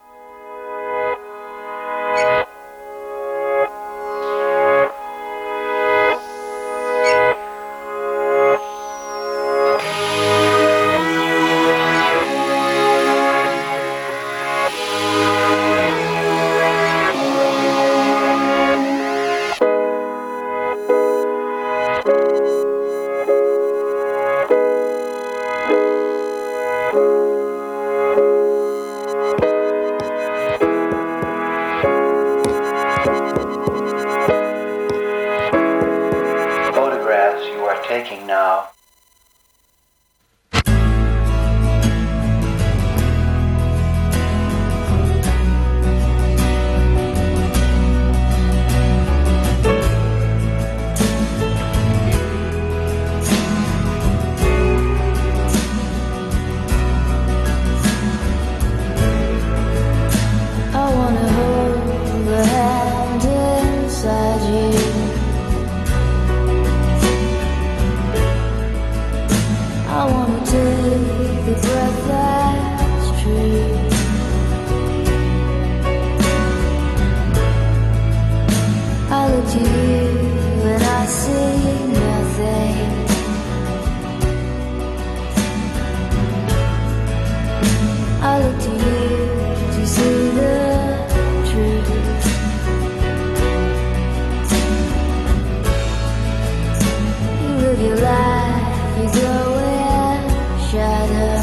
Photographs you are taking now. I wanna hold the hand inside you. I wanna take the breath that's true. I look to you and I see nothing. I look to you to see the truth. You live your life, you go in shadow.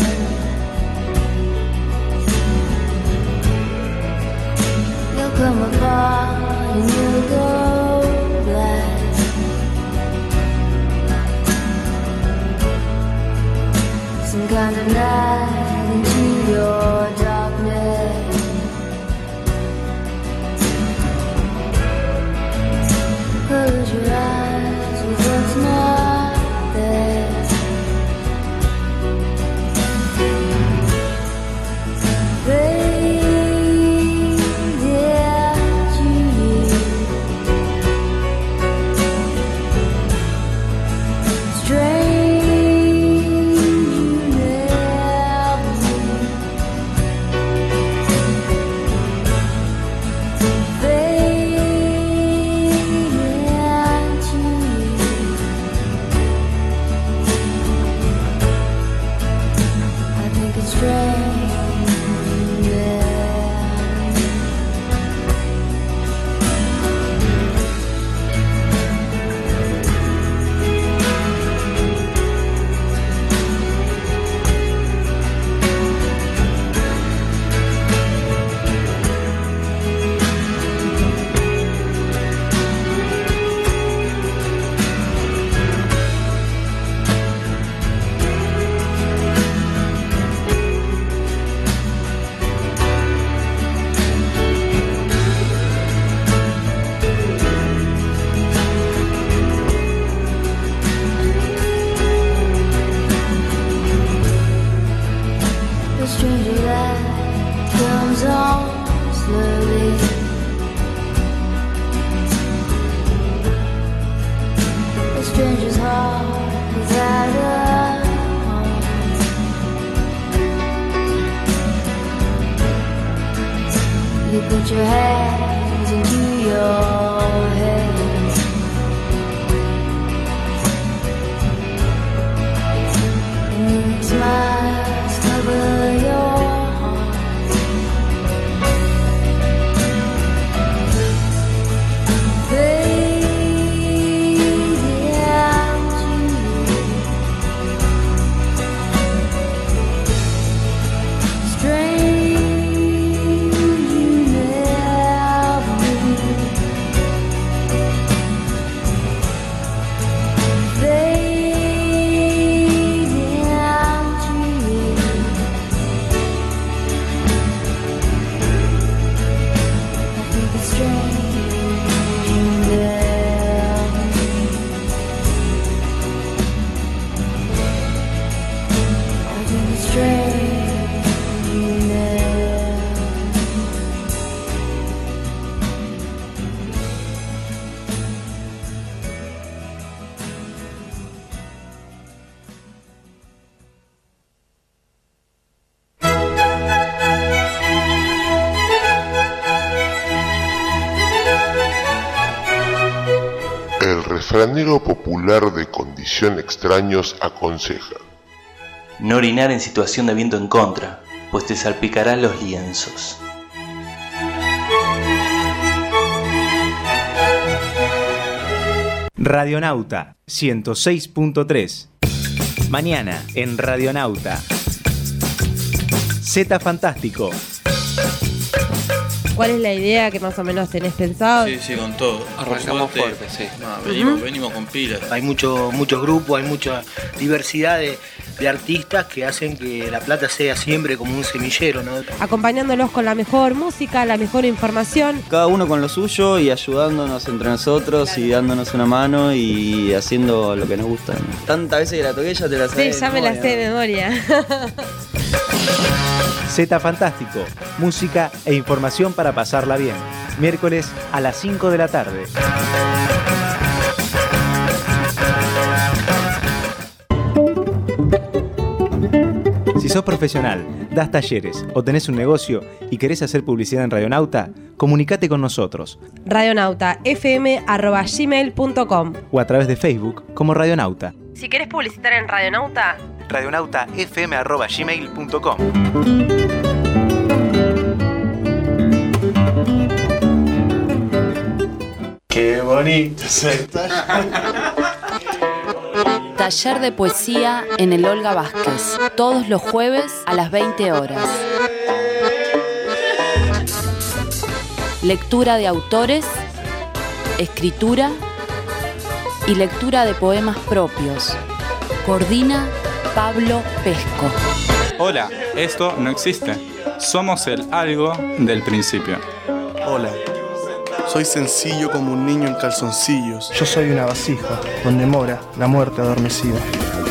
You'll come apart and you'll go black. Some kind of night into your darkness. Close your eyes with what's not there. Fade into you. Strange you never stranger that comes on slowly. A stranger's heart without a home. You put your hands into your head, and your smiles cover your heart. Fading out to you, strange you never knew. Fading out to you. I think it's strange you never knew. I think it's strange you never El refranero popular de Condición Extraños aconseja: No orinar en situación de viento en contra, pues te salpicarán los lienzos. Radionauta 106.3. Mañana en Radionauta. Z Fantástico. ¿Cuál es la idea que más o menos tenés pensado? Sí, con todo. Arrancamos fuerte, sí. Venimos con pilas. Hay muchos grupos, hay mucha diversidad de artistas que hacen que La Plata sea siempre como un semillero, ¿no? Acompañándolos con la mejor música, la mejor información. Cada uno con lo suyo y ayudándonos entre nosotros y dándonos una mano y haciendo lo que nos gusta, ¿no? Tantas veces que la toqué ya te la sabes. Sí, ya me la sé de memoria. Z Fantástico. Música e información para pasarla bien. Miércoles a las 5 de la tarde. Si sos profesional, das talleres o tenés un negocio y querés hacer publicidad en Radionauta, comunicate con nosotros. radionautafm@gmail.com O a través de Facebook como Radionauta. Si querés publicitar en Radionauta, radionautafm@gmail.com. Qué bonito Taller de poesía en el Olga Vázquez, todos los jueves a las 20 horas. Lectura de autores, escritura y lectura de poemas propios. Coordina Pablo Pesco. Hola, esto no existe. Somos el algo del principio. Hola, soy sencillo como un niño en calzoncillos. Yo soy una vasija donde mora la muerte adormecida.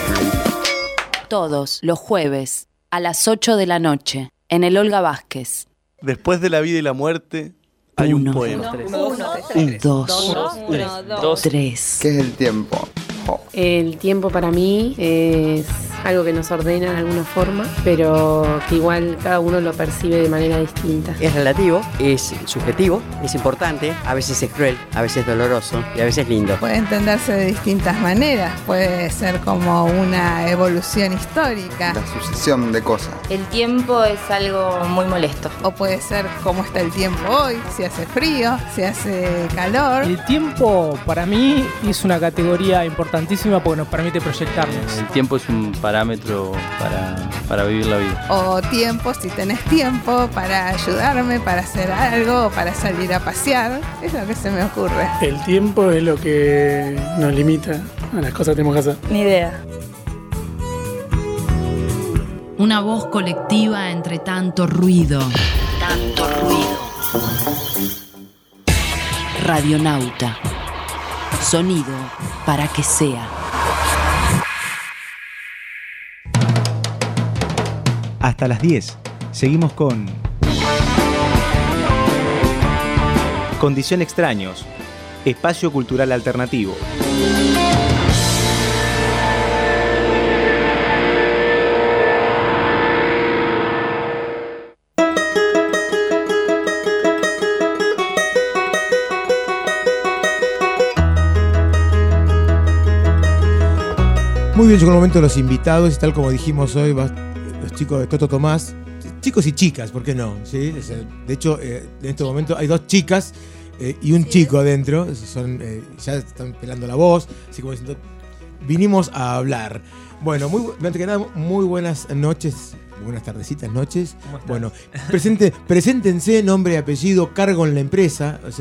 Todos los jueves a las 8 de la noche en el Olga Vázquez. Después de la vida y la muerte hay un poema. 2, 3. ¿Qué es el tiempo? El tiempo para mí es algo que nos ordena de alguna forma, pero que igual cada uno lo percibe de manera distinta. Es relativo, es subjetivo, es importante, a veces es cruel, a veces doloroso y a veces lindo. Puede entenderse de distintas maneras, puede ser como una evolución histórica. La sucesión de cosas. El tiempo es algo muy molesto. O puede ser cómo está el tiempo hoy, si hace frío, si hace calor. El tiempo para mí es una categoría importantísima porque nos permite proyectarnos. El tiempo es un parámetro para vivir la vida. O tiempo, si tenés tiempo para ayudarme, para hacer algo, para salir a pasear. Es lo que se me ocurre. El tiempo es lo que nos limita a las cosas que tenemos que hacer. Ni idea. Una voz colectiva entre tanto ruido. Tanto ruido. Radionauta. Sonido para que sea. Hasta las 10. Seguimos con Condición Extraños, espacio cultural alternativo. Muy bien, llegó el momento de los invitados y tal como dijimos hoy, los chicos de Toto Tomás, chicos y chicas, ¿por qué no? ¿Sí? De hecho, en este momento hay 2 chicas y un chico adentro, ya están pelando la voz, así como diciendo, vinimos a hablar. Bueno, antes que nada, muy buenas noches, buenas tardecitas, noches. Bueno, preséntense, nombre y apellido, cargo en la empresa, o sea...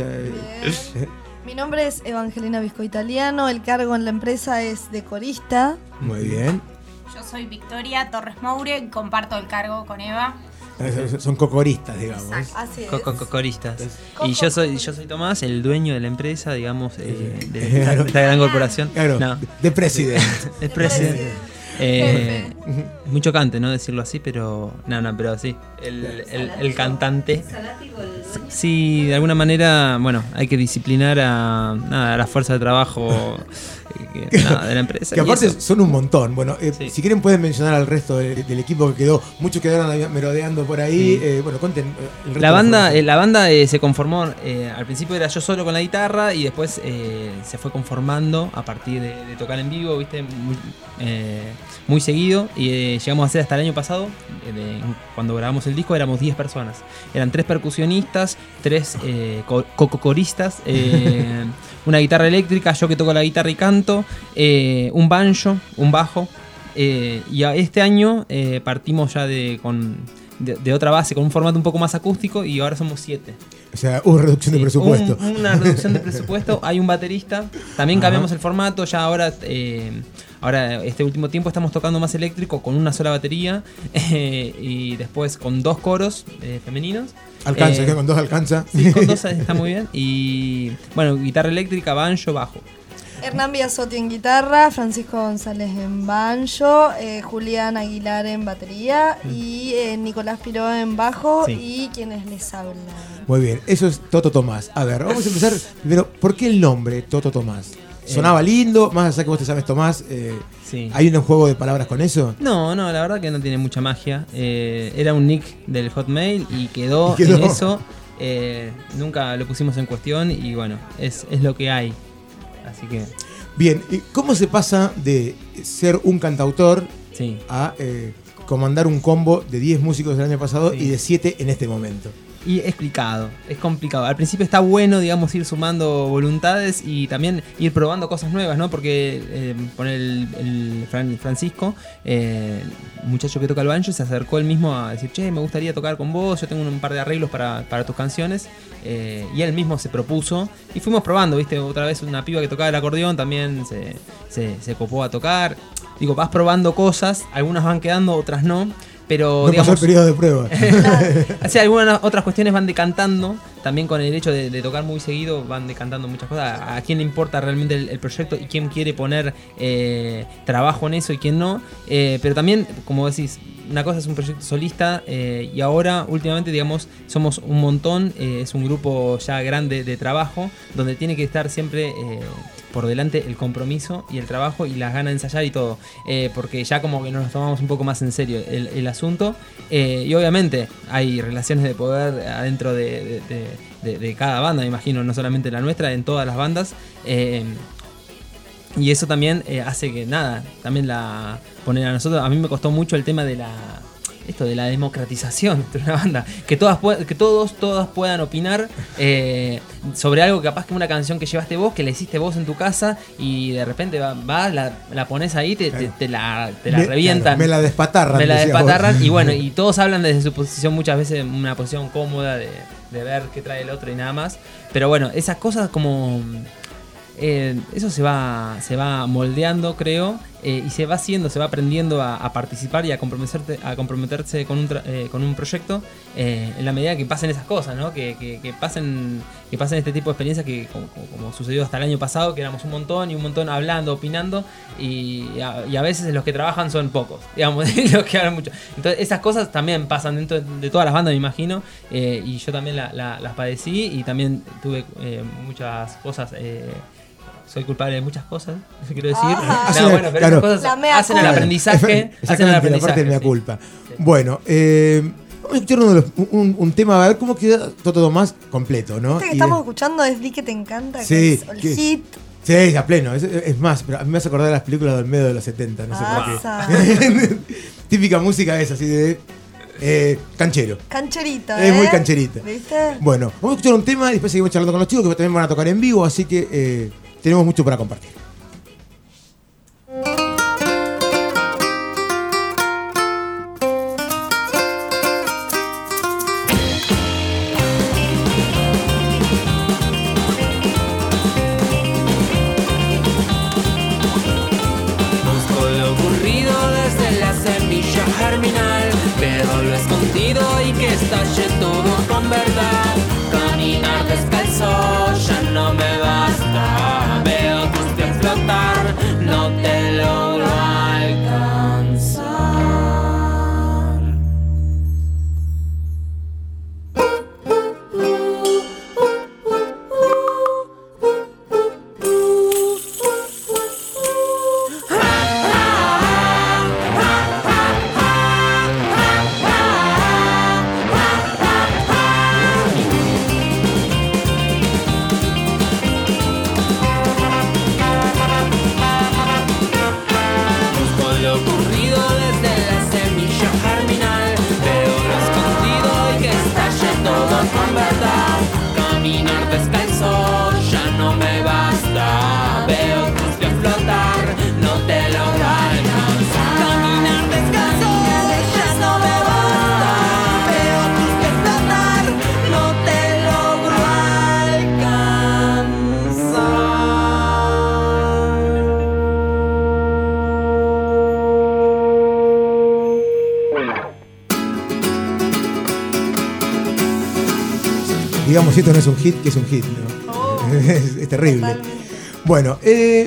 Mi nombre es Evangelina Visco Italiano, el cargo en la empresa es de corista. Muy bien. Yo soy Victoria Torres Moure y comparto el cargo con Eva. Son cocoristas, digamos. Así es. Cocoristas. Y yo soy Tomás, el dueño de la empresa, digamos, de esta gran corporación. Claro, no. de presidente. De presidente. Muy chocante, ¿no? Decirlo así, pero pero sí. El cantante. Sí, de alguna manera, bueno, hay que disciplinar a la fuerza de trabajo de la empresa. Que aparte son un montón. Bueno, sí. Si quieren pueden mencionar al resto del equipo que quedó. Muchos quedaron merodeando por ahí. Bueno, cuenten el resto. La banda se conformó, al principio era yo solo con la guitarra y después se fue conformando a partir de tocar en vivo, ¿viste? Muy seguido. Y llegamos a hacer hasta el año pasado, cuando grabamos el disco, éramos 10 personas. Eran 3 percusionistas, 3 coristas, una guitarra eléctrica, yo que toco la guitarra y canto, un banjo, un bajo. Y este año partimos ya de otra base, con un formato un poco más acústico, y ahora somos 7. O sea, hubo reducción de presupuesto. Una reducción de presupuesto, hay un baterista, también cambiamos el formato, ya ahora este último tiempo estamos tocando más eléctrico con una sola batería y después con 2 coros femeninos. Alcanza, que con 2 alcanza. Sí, con 2 está muy bien. Y bueno, guitarra eléctrica, banjo, bajo. Hernán Biasotti en guitarra, Francisco González en banjo, Julián Aguilar en batería y Nicolás Piró en bajo, sí. Y quienes les hablan. Muy bien, eso es Toto Tomás. A ver, vamos a empezar primero, ¿por qué el nombre Toto Tomás? Sonaba lindo, más allá que vos te sabes Tomás, sí. ¿Hay un juego de palabras con eso? No, la verdad que no tiene mucha magia. Era un nick del Hotmail y quedó en eso. Nunca lo pusimos en cuestión y bueno, es lo que hay. Así que... Bien, ¿cómo se pasa de ser un cantautor a comandar un combo de 10 músicos del año pasado y de 7 en este momento? Y es complicado. Al principio está bueno, digamos, ir sumando voluntades y también ir probando cosas nuevas, ¿no? Porque poner el Francisco, muchacho que toca el banjo, se acercó él mismo a decir, che, me gustaría tocar con vos, yo tengo un par de arreglos para tus canciones. Y él mismo se propuso y fuimos probando, ¿viste? Otra vez una piba que tocaba el acordeón también se copó a tocar. Digo, vas probando cosas, algunas van quedando, otras no. Pero, no digamos, pasó el periodo de prueba. Así, algunas otras cuestiones van decantando. También con el hecho de tocar muy seguido van decantando muchas cosas. A quién le importa realmente el proyecto y quién quiere poner trabajo en eso y quién no. Pero también, como decís, una cosa es un proyecto solista y ahora últimamente, digamos, somos un montón. Es un grupo ya grande de trabajo donde tiene que estar siempre por delante el compromiso y el trabajo y las ganas de ensayar y todo, porque ya como que nos tomamos un poco más en serio el asunto, y obviamente hay relaciones de poder adentro de cada banda, me imagino, no solamente la nuestra, en todas las bandas, y eso también hace que también poner a nosotros. A mí me costó mucho el tema de la democratización de una banda, que todos puedan opinar sobre algo, capaz que una canción que llevaste vos, que la hiciste vos en tu casa y de repente la pones ahí, te la revientan. Claro, me la despatarran. Y bueno, y todos hablan desde su posición, muchas veces una posición cómoda de ver qué trae el otro y nada más. Pero bueno, esas cosas como... eso se va moldeando, creo, y se va aprendiendo a participar y a comprometerse con un proyecto en la medida que pasen esas cosas, ¿no? Que pasen este tipo de experiencias que como sucedió hasta el año pasado, que éramos un montón hablando, opinando, y a veces los que trabajan son pocos, digamos, los que hablan mucho. Entonces esas cosas también pasan dentro de todas las bandas, me imagino, y yo también las padecí, y también tuve muchas cosas. Soy culpable de muchas cosas, quiero decir. Pero claro, esas cosas hacen el aprendizaje. Exactamente, la parte de mea culpa. Sí. Bueno, vamos a escuchar un tema, a ver cómo queda Toto Tomás completo, ¿no? Este que estamos escuchando es Di que te encanta, sí, que es el hit. Sí, a pleno. Es más, pero a mí me hace acordar de las películas del medio de los 70, no sé por qué. Típica música esa, así de... canchero. Cancherita, Es muy cancherita. ¿Viste? Bueno, vamos a escuchar un tema y después seguimos charlando con los chicos que también van a tocar en vivo, así que tenemos mucho para compartir. Busco lo ocurrido desde la semilla germinal, pero lo escondido y que estalle todo con verdad. Caminar descalzo ya no me basta, veo tus pies flotar, no te logro alcanzar. Digamos, si esto no es un hit, que es un hit, ¿no? Es terrible. Totalmente. Bueno,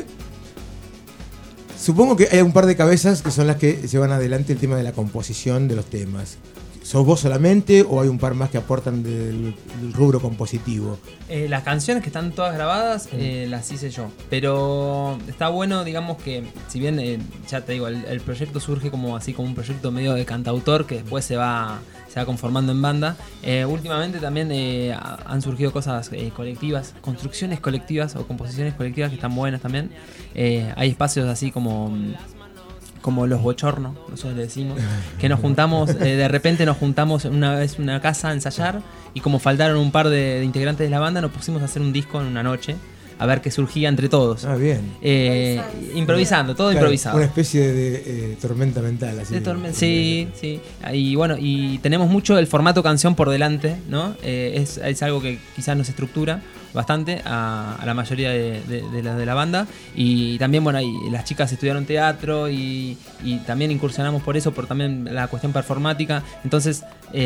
supongo que hay un par de cabezas que son las que llevan adelante el tema de la composición de los temas. ¿Sos vos solamente o hay un par más que aportan del rubro compositivo? Las canciones que están todas grabadas las hice yo, pero está bueno, digamos que si bien ya te digo, el proyecto surge como un proyecto medio de cantautor que después se va conformando en banda. Últimamente también han surgido cosas colectivas, construcciones colectivas o composiciones colectivas que están buenas también. Hay espacios así como los bochornos, nosotros le decimos, que nos juntamos, de repente nos juntamos una vez en una casa a ensayar, y como faltaron un par de integrantes de la banda, nos pusimos a hacer un disco en una noche, a ver qué surgía entre todos. Ah, bien. Improvisando, todo claro, improvisado. Una especie de tormenta mental. Así sí. Y bueno, y tenemos mucho el formato canción por delante, ¿no? Es algo que quizás nos estructura bastante a la mayoría de la banda. Y también, bueno, las chicas estudiaron teatro y también incursionamos por eso, por también la cuestión performática. Entonces,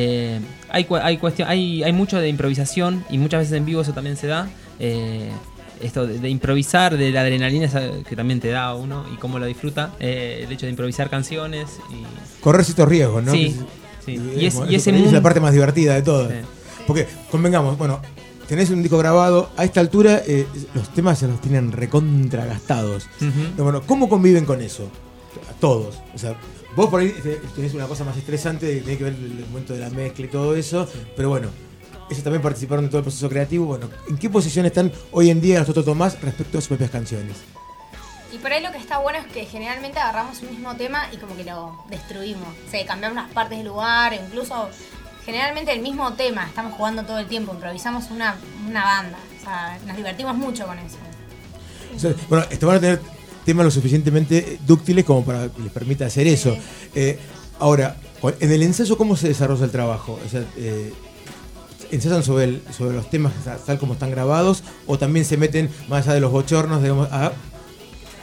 hay mucho de improvisación, y muchas veces en vivo eso también se da. Esto de improvisar, de la adrenalina que también te da uno y cómo lo disfruta, el hecho de improvisar canciones y correr ciertos riesgos, ¿no? Sí. Y ese es la parte más divertida de todo. Sí. Porque convengamos, bueno, tenés un disco grabado, a esta altura los temas se los tienen recontra gastados. Uh-huh. Bueno, ¿cómo conviven con eso? Todos. O sea, vos por ahí tenés una cosa más estresante, tiene que ver el momento de la mezcla y todo eso, sí. Pero bueno, ellos también participaron en todo el proceso creativo. Bueno, ¿en qué posición están hoy en día los Toto Tomás respecto a sus propias canciones? Y por ahí lo que está bueno es que generalmente agarramos un mismo tema y como que lo destruimos. O sea, cambiamos las partes del lugar, incluso generalmente el mismo tema, estamos jugando todo el tiempo, improvisamos una banda. O sea, nos divertimos mucho con eso. O sea, bueno, van a tener temas lo suficientemente dúctiles como para que les permita hacer eso. Ahora, en el ensayo, ¿cómo se desarrolla el trabajo? O sea, ¿ensayan sobre los temas tal como están grabados, o también se meten más allá de los bochornos, digamos, a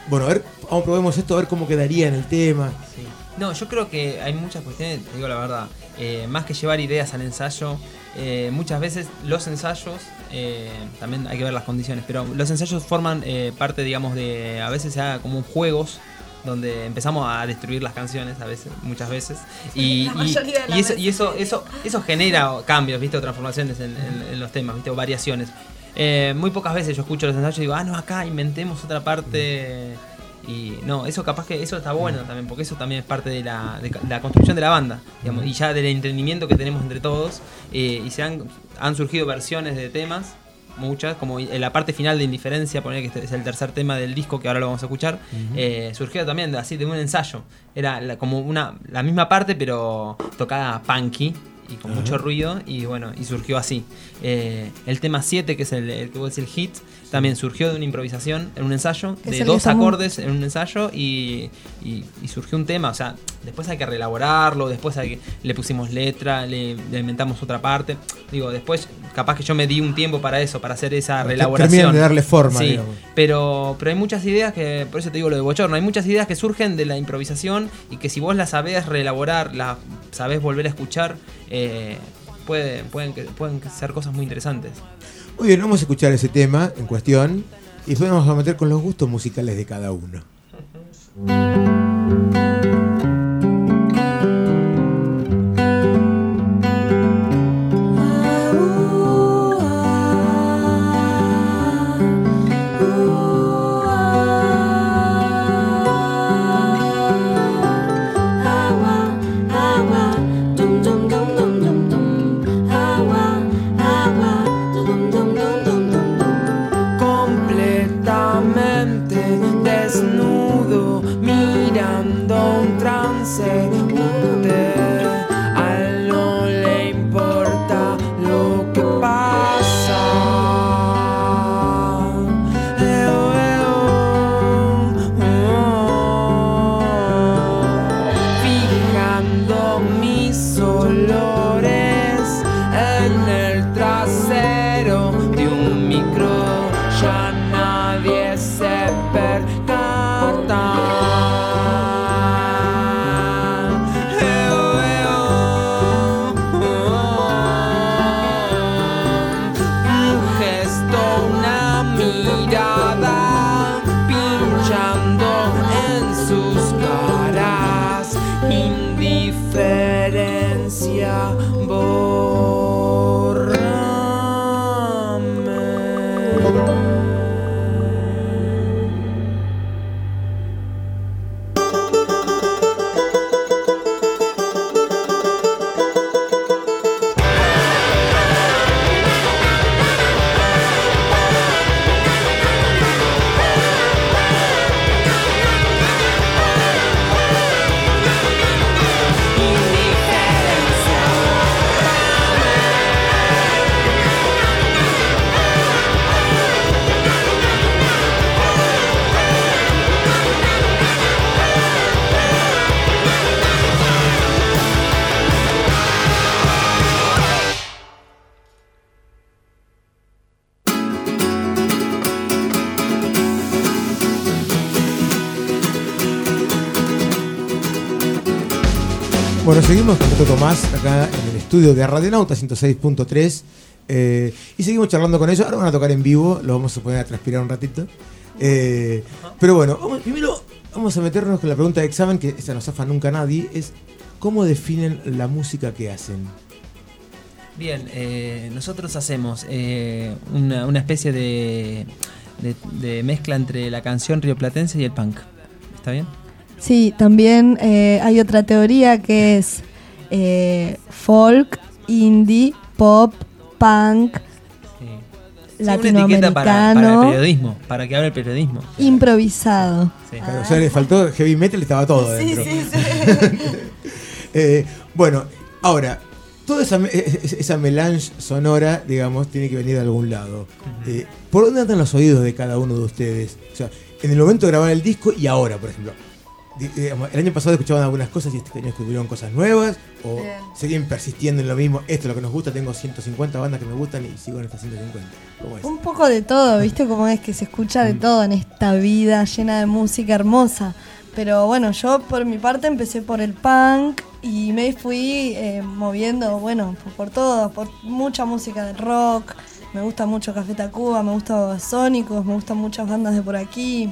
bueno, a ver, probemos esto, a ver cómo quedaría en el tema. Sí. No, yo creo que hay muchas cuestiones, te digo la verdad, más que llevar ideas al ensayo, muchas veces los ensayos, también hay que ver las condiciones, pero los ensayos forman parte, digamos, de, a veces se haga como juegos, donde empezamos a destruir las canciones, a veces, muchas veces, y eso genera cambios, ¿viste? O transformaciones en los temas, ¿viste? O variaciones. Muy pocas veces yo escucho los ensayos y digo, no, acá inventemos otra parte. Y no, eso capaz que eso está bueno también, porque eso también es parte de la construcción de la banda, digamos, y ya del entendimiento que tenemos entre todos. Y han surgido versiones de temas, muchas, como en la parte final de Indiferencia, poner que este es el tercer tema del disco que ahora lo vamos a escuchar. Surgió también así de un ensayo, era como la misma parte pero tocada punky y con mucho ruido, y bueno, y surgió así. El tema 7, que es el que vos decís, el hit, también surgió de una improvisación en un ensayo, de 2 acordes en un ensayo, y surgió un tema. O sea, después hay que reelaborarlo, después le pusimos letra, le inventamos otra parte. Digo, después capaz que yo me di un tiempo para eso, para hacer esa reelaboración. Terminan de darle forma, sí, digamos. Pero hay muchas ideas que, por eso te digo lo de Bochorno, hay muchas ideas que surgen de la improvisación y que si vos las sabés reelaborar, las sabés volver a escuchar, pueden ser cosas muy interesantes. Muy bien, vamos a escuchar ese tema en cuestión y después nos vamos a meter con los gustos musicales de cada uno. Bueno, seguimos con Toto Tomás acá en el estudio de Radionauta 106.3 y seguimos charlando con ellos. Ahora van a tocar en vivo, lo vamos a poner a transpirar un ratito. Pero bueno, primero vamos a meternos con la pregunta de examen, que esa no zafa nunca nadie, es ¿cómo definen la música que hacen? Bien, nosotros hacemos una especie de mezcla entre la canción rioplatense y el punk. ¿Está bien? Sí, también hay otra teoría que es folk, indie, pop, punk, latinoamericano. Para el periodismo, para que hable el periodismo. Improvisado. Sí. Claro, o sea, le faltó heavy metal, estaba todo dentro. Sí. Bueno, ahora, toda esa melange sonora, digamos, tiene que venir de algún lado. ¿Por dónde andan los oídos de cada uno de ustedes? O sea, en el momento de grabar el disco y ahora, por ejemplo. el año pasado escuchaban algunas cosas y este año descubrieron cosas nuevas, o Bien. siguen persistiendo en lo mismo, esto es lo que nos gusta, tengo 150 bandas que me gustan y sigo en estas 150. ¿Cómo es? Un poco de todo, ¿viste cómo es que se escucha de todo en esta vida llena de música hermosa? Pero bueno, yo por mi parte empecé por el punk y me fui moviendo, bueno, por todo, por mucha música de rock. Me gusta mucho Café Tacuba, me gusta Sónicos, me gustan muchas bandas de por aquí.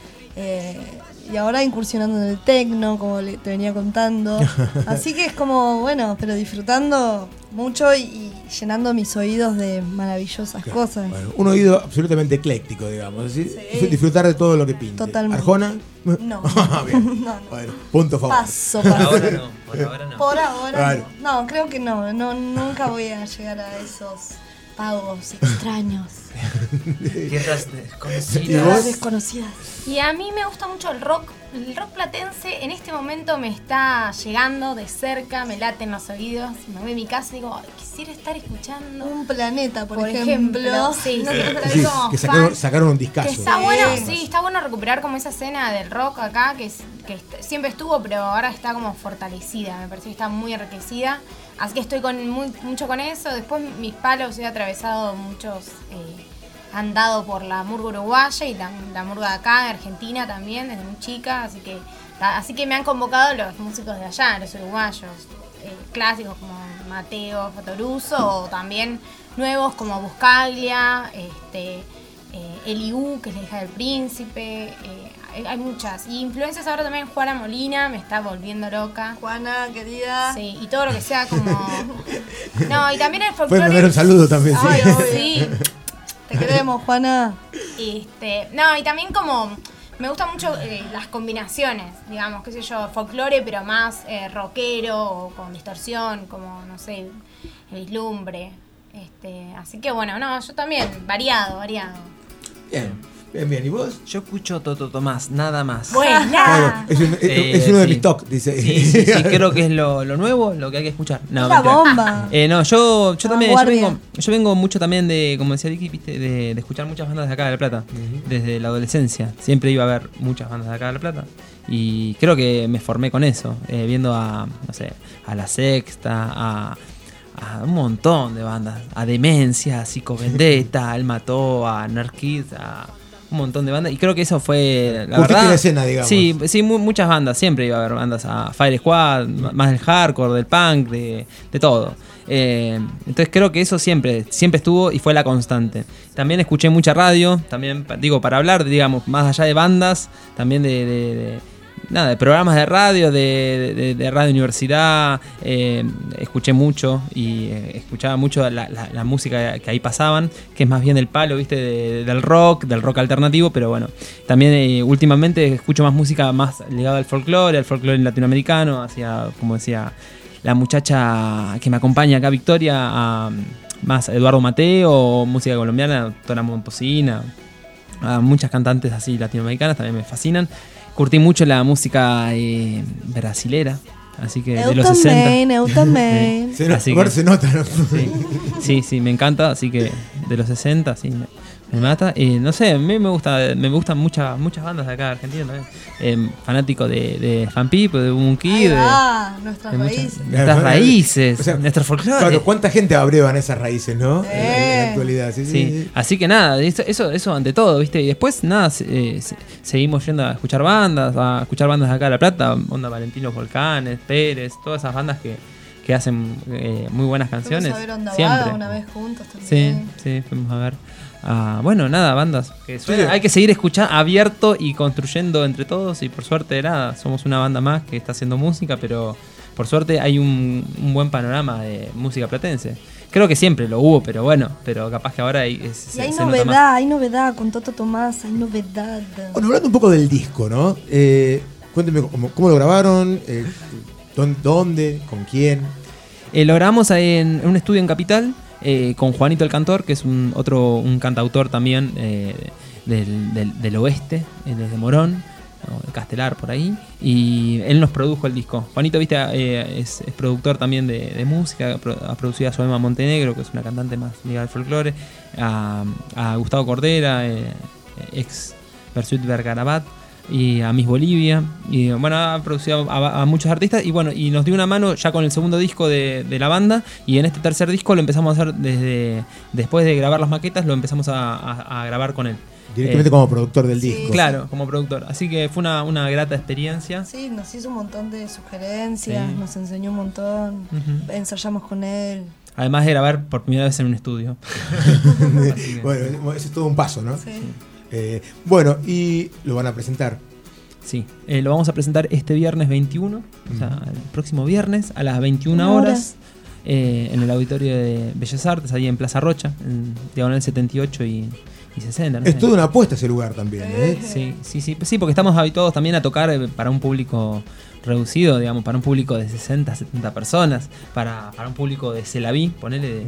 Y ahora incursionando en el techno, como te venía contando. Así que es como, bueno, pero disfrutando mucho y llenando mis oídos de maravillosas cosas. Bueno, un oído absolutamente ecléctico, digamos. ¿Sí? Disfrutar de todo lo que pinte. Totalmente. ¿Arjona? No. Bien. No. Bueno, punto favor. Paso. Por ahora no. Por ahora Claro. no. No, creo que no. Nunca voy a llegar a esos pagos extraños. Tierras desconocidas. Y a mí me gusta mucho el rock. El rock platense en este momento me está llegando de cerca, me late en los oídos. Me voy a mi casa y digo, ay, quisiera estar escuchando Un Planeta, por ejemplo. Sí, No, sí. Sí, Como que fan. sacaron un discazo. Que está bueno, Sí. está bueno recuperar como esa escena del rock acá, que siempre estuvo, pero ahora está como fortalecida, me parece que está muy enriquecida. Así que estoy mucho con eso. Después mis palos he atravesado muchos, han dado por la murga uruguaya y la murga de acá, de Argentina también, desde muy chica, así que me han convocado los músicos de allá, los uruguayos, clásicos como Mateo, Fatoruso, o también nuevos como Buscaglia, Eliú, que es la hija del príncipe, hay muchas. Y influencias ahora también Juana Molina, me está volviendo loca. Juana, querida. Sí, y todo lo que sea como... No, y también el folclore... Pueden mandar un saludo también, sí. Ay, sí. Te queremos, Juana. No, y también como... Me gustan mucho las combinaciones, digamos, qué sé yo, folclore, pero más rockero o con distorsión, como, no sé, el vislumbre. Así que bueno, no, yo también, variado. Bien. ¿Y vos? Yo escucho Toto Tomás, nada más. Buena. Claro, es uno de mis tocs, dice. Sí, creo que es lo nuevo, lo que hay que escuchar. No, La mentira. bomba. No, yo también, Vanguardia. yo vengo mucho también de, como decía Vicky, ¿viste? De escuchar muchas bandas de acá de La Plata, desde la adolescencia. Siempre iba a ver muchas bandas de acá de La Plata. Y creo que me formé con eso, viendo a, no sé, a La Sexta, a un montón de bandas, a Demencia, a Psico Vendetta, a El Mató, a Nerd Kids, a un montón de bandas, y creo que eso fue la verdad. La escena, digamos. Sí, muchas bandas, siempre iba a haber bandas, a Fire Squad, más del hardcore, del punk, de todo. Entonces creo que eso siempre estuvo y fue la constante. También escuché mucha radio, también digo, para hablar, digamos, más allá de bandas, también de programas de radio, de Radio Universidad, escuché mucho y escuchaba mucho la música que ahí pasaban, que es más bien del palo, ¿viste? Del rock alternativo, pero bueno, también últimamente escucho más música más ligada al folclore latinoamericano, hacia, como decía la muchacha que me acompaña acá, Victoria, más Eduardo Mateo, música colombiana, Tora Momposina, a muchas cantantes así latinoamericanas, también me fascinan. Curtí mucho la música brasilera, así que de los 60. Eu también. Se nota, ¿no? Sí, me encanta, así que de los 60, sí, me mata. No sé, a mí me gustan muchas bandas de acá de Argentina también. Fanático de Fan People, de Monkey, nuestras raíces. Nuestras raíces, o sea, nuestro folclore. Claro, ¿cuánta gente abrevan esas raíces, no? En la actualidad, sí. Así que nada, eso ante todo, ¿viste? Y después, nada, seguimos yendo a escuchar bandas de acá de La Plata, Onda Valentino Volcanes, Pérez, todas esas bandas que hacen muy buenas canciones. Fuimos a ver Onda siempre. Vaga una vez juntos también. Sí, fuimos a ver. Bueno, nada, bandas que suenan. Hay que seguir escuchando, abierto y construyendo entre todos. Y por suerte, nada, somos una banda más que está haciendo música, pero por suerte hay un buen panorama de música platense. Creo que siempre lo hubo, pero bueno, pero capaz que ahora hay novedad con Toto Tomás, hay novedad. Bueno, hablando un poco del disco, ¿no? Cuénteme cómo lo grabaron, dónde, con quién. Lo grabamos en un estudio en Capital. Con Juanito el Cantor, que es un cantautor también del oeste, desde Morón, de Castelar, por ahí, y él nos produjo el disco. Juanito, viste, es productor también de música, ha producido a Soema Montenegro, que es una cantante más ligada al folclore, a Gustavo Cordera, ex Versuit Vergarabat, y a Miss Bolivia. Y bueno, ha producido a muchos artistas. Y bueno, y nos dio una mano ya con el segundo disco de la banda. Y en este tercer disco lo empezamos a hacer después de grabar las maquetas, lo empezamos a grabar con él. Directamente como productor del disco. Claro, como productor. Así que fue una grata experiencia. Sí, nos hizo un montón de sugerencias, nos enseñó un montón, ensayamos con él. Además de grabar por primera vez en un estudio. Bueno, ese es todo un paso, ¿no? Sí. Bueno, y lo van a presentar. Sí, lo vamos a presentar este viernes 21, o sea, el próximo viernes a las 21 horas. En el auditorio de Bellas Artes, ahí en Plaza Rocha, en diagonal 78 y 60. ¿no? Es toda una apuesta ese lugar también, ¿eh? Sí, porque estamos habituados también a tocar para un público reducido, digamos, para un público de 60, 70 personas, para un público de Celaví, ponele.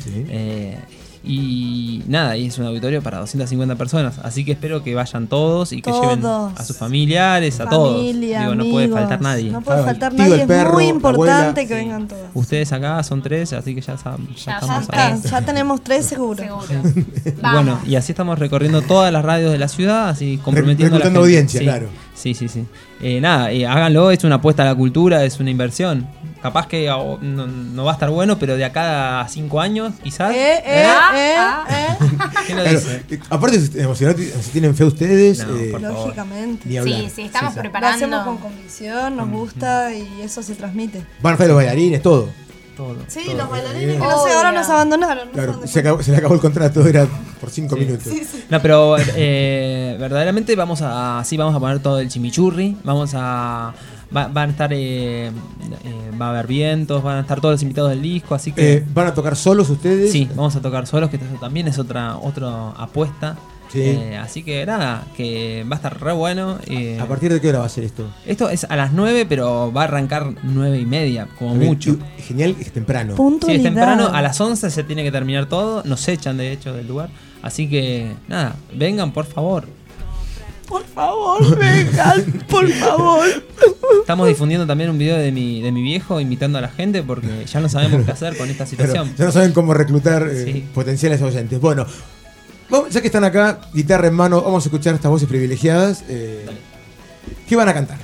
Y nada, y es un auditorio para 250 personas, así que espero que vayan todos y que lleven a sus familiares, a todos. Digo, no puede faltar nadie. No puede faltar nadie, es muy importante que vengan todos. Ustedes acá son 3, así que ya tenemos 3 seguro. Bueno, y así estamos recorriendo todas las radios de la ciudad, así comprometiendo a la gente. Audiencia, claro. Sí. Nada, háganlo, es una apuesta a la cultura, es una inversión. Capaz que no va a estar bueno, pero de acá a 5 años, quizás. ¿Quién lo dice? Aparte, emocionante, si tienen fe ustedes. Lógicamente. Sí, estamos preparando. Lo hacemos con convicción, nos gusta y eso se transmite. Van a hacer los bailarines, todo. Sí, los bailarines que no sé, ahora nos abandonaron. Claro, se le acabó el contrato, era por 5 minutos. Sí. No, pero verdaderamente vamos a poner todo el chimichurri, van a estar, va a haber vientos, van a estar todos los invitados del disco, así que... ¿Van a tocar solos ustedes? Sí, vamos a tocar solos, que eso también es otra apuesta. Sí. Así que nada, que va a estar re bueno. ¿A partir de qué hora va a ser esto? Esto es a las 9, pero va a arrancar 9:30, como mucho. Genial, es temprano. Puntualidad. Sí, es temprano, a las 11 se tiene que terminar todo, nos echan de hecho del lugar. Así que nada, vengan por favor. Por favor, vengan, por favor. Estamos difundiendo también un video de mi viejo invitando a la gente porque ya no sabemos qué hacer con esta situación. Pero ya no saben cómo reclutar potenciales oyentes. Bueno, ya que están acá, guitarra en mano, vamos a escuchar estas voces privilegiadas. ¿Qué van a cantar?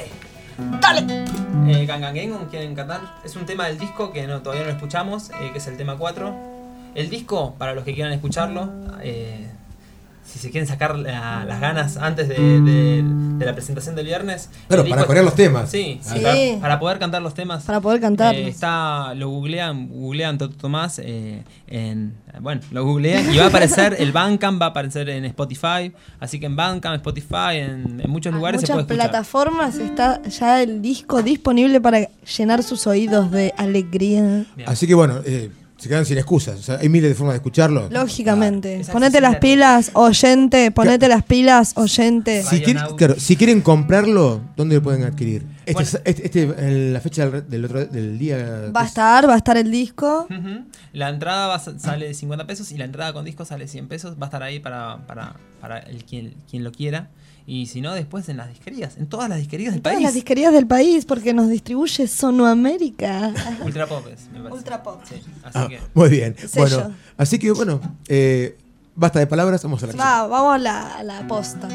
Dale. Gangangengon quieren cantar. Es un tema del disco que todavía no lo escuchamos, que es el tema 4. El disco, para los que quieran escucharlo, si se quieren sacar las ganas antes de la presentación del viernes. Claro, para corear los temas. Sí. Para poder cantar los temas. Para poder cantarlos. Lo googlean Toto Tomás, lo googlean y va a aparecer, el Bandcamp va a aparecer en Spotify, así que en Bandcamp, Spotify, en muchos lugares se puede escuchar. En muchas plataformas está ya el disco disponible para llenar sus oídos de alegría. Bien. Así que bueno, se quedan sin excusas. O sea, hay miles de formas de escucharlo. Lógicamente. Ponete las pilas, oyente. Ponete las pilas, oyente. Si quieren comprarlo, ¿dónde lo pueden adquirir? La fecha del día. Va a estar el disco. La entrada sale de 50 pesos y la entrada con disco sale 100 pesos. Va a estar ahí para quien lo quiera. Y si no, después en las disquerías, en todas las disquerías del país. En todas las disquerías del país, porque nos distribuye Sonoamérica. Ultra Pop me parece. Ultra Pop. Sí, así que... Muy bien. Sello. Bueno, basta de palabras, vamos a la canción. Vamos a la posta.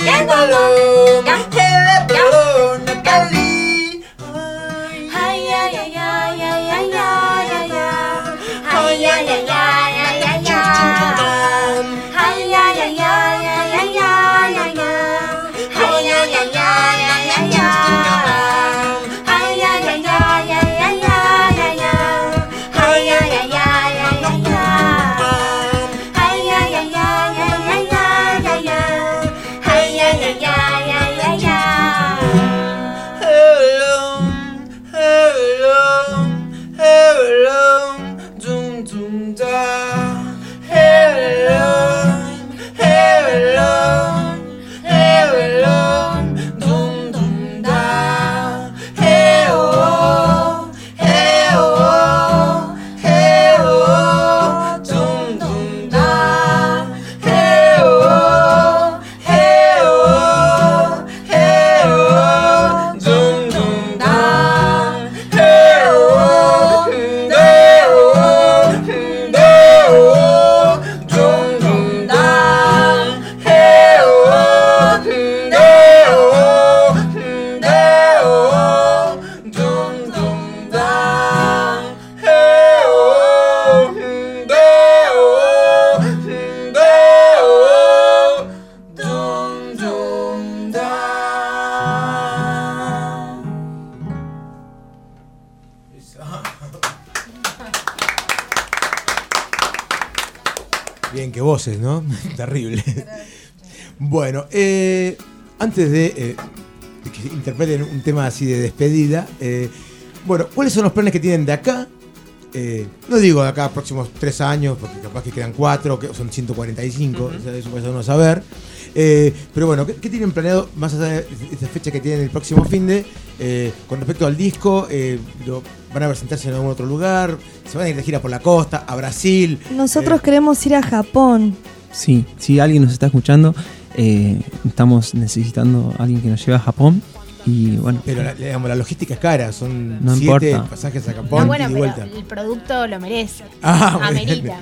Bien, qué voces, ¿no? Terrible. Bueno, antes de que interpreten un tema así de despedida, bueno, ¿cuáles son los planes que tienen de acá? No digo de acá próximos 3 años, porque capaz que quedan 4, que son 145, eso puede uno saber. Pero bueno, ¿qué tienen planeado más allá de esta fecha que tienen el próximo finde? Con respecto al disco, ¿van a presentarse en algún otro lugar? ¿Se van a ir de gira por la costa, a Brasil? Nosotros queremos ir a Japón. Sí, si alguien nos está escuchando, estamos necesitando a alguien que nos lleve a Japón. Y bueno, pero la logística es cara, son no 7 importa. Pasajes a Japón No, bueno, y de vuelta. pero el producto lo merece. Amerita.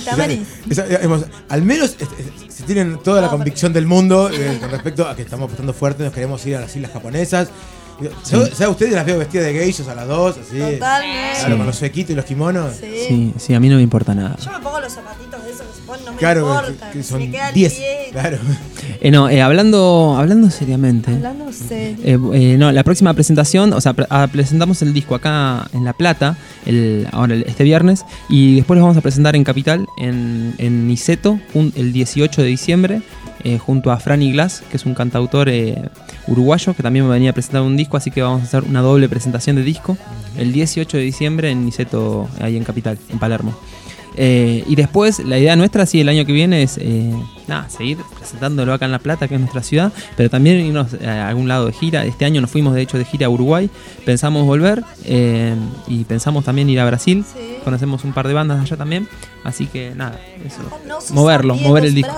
Al menos se tienen toda la convicción del mundo con respecto a que estamos apostando fuerte, nos queremos ir a las islas japonesas. ¿Sabe ustedes? Las veo vestidas de geishos a las 2, así. Totalmente. Claro, con los suequitos y los kimonos. Sí, a mí no me importa nada. Yo me pongo los zapatitos de esos que se ponen, no me claro, importa. que son me queda el 10. pie. Claro. Hablando seriamente. Hablando serio. No, la próxima presentación, o sea, presentamos el disco acá en La Plata, este viernes, y después lo vamos a presentar en Capital, en Niceto, el 18 de diciembre, junto a Franny Glass, que es un cantautor uruguayo, que también me venía a presentar un disco, así que vamos a hacer una doble presentación de disco, el 18 de diciembre en Niceto, ahí en Capital, en Palermo. Y después la idea nuestra, sí, el año que viene es seguir presentándolo acá en La Plata, que es nuestra ciudad, pero también irnos a algún lado de gira. Este año nos fuimos de hecho de gira a Uruguay, pensamos volver y pensamos también ir a Brasil, conocemos un par de bandas allá también, así que nada, eso, mover el disco.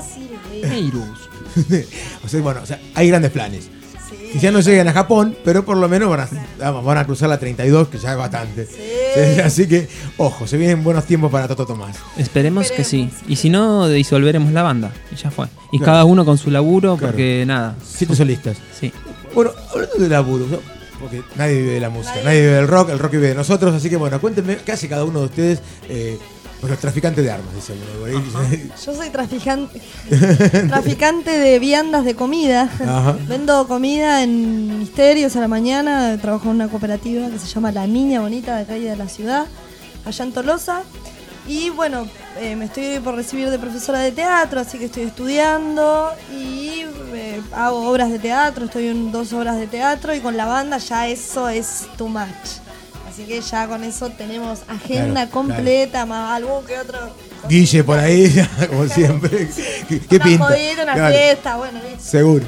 O sea, hay grandes planes. Quizás no lleguen a Japón, pero por lo menos van a cruzar la 32, que ya es bastante. Sí, así que, ojo, se vienen buenos tiempos para Toto Tomás. Esperemos que sí. Y si no, disolveremos la banda. Y ya fue. Y cada uno con su laburo, porque nada. 7 solistas. Sí. Bueno, hablando de laburo, porque nadie vive de la música, nadie vive del rock, el rock vive de nosotros. Así que, bueno, cuéntenme, ¿qué hace cada uno de ustedes? Los traficantes de armas, dice uno. Yo soy traficante de viandas de comida. Ajá. Vendo comida en ministerios a la mañana. Trabajo en una cooperativa que se llama La Niña Bonita, de acá de la ciudad, allá en Tolosa. Y bueno, me estoy por recibir de profesora de teatro, así que estoy estudiando y hago obras de teatro. Estoy en 2 obras de teatro y con la banda ya eso es too much. Así que ya con eso tenemos agenda completa, más algún que otro. Guille por ahí, como siempre. ¿Qué pinta? Una fiesta, bueno, listo. Seguro.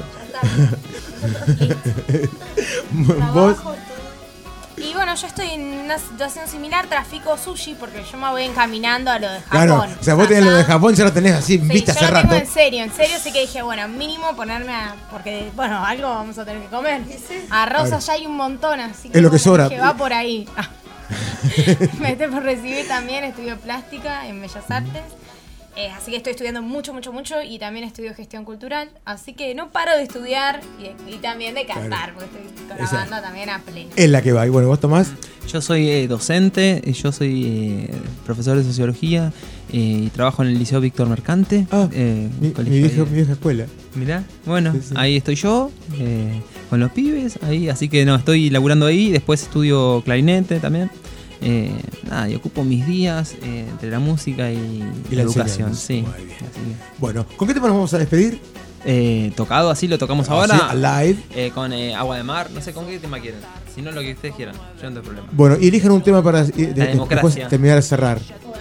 ¿Vos? Y bueno, yo estoy en una situación similar, trafico sushi porque yo me voy encaminando a lo de Japón. Claro, o sea, vos tenés lo de Japón, ya lo tenés así en vista hace rato. En serio sí que dije, bueno, mínimo ponerme porque, bueno, algo vamos a tener que comer. Arroz allá hay un montón, así que es lo que sobra. Que va por ahí. Me estoy por recibir también, estudio plástica en Bellas Artes. Así que estoy estudiando mucho y también estudio gestión cultural. Así que no paro de estudiar y también de cantar, porque estoy con la banda también a pleno. Es la que va. Y bueno, ¿vos, Tomás? Yo soy docente, yo soy profesor de sociología y trabajo en el Liceo Víctor Mercante. Mi vieja escuela. Mirá, bueno, sí. Ahí estoy yo, con los pibes, ahí, así que no, estoy laburando ahí, después estudio clarinete también. Y ocupo mis días entre la música y la educación. Sí. Bueno, ¿con qué tema nos vamos a despedir? Tocado así, lo tocamos ahora. Live. Con Agua de Mar, no sé con qué tema quieren. Si no, lo que ustedes quieran, yo no tengo problema. Bueno, y elijan un tema para después terminar de cerrar.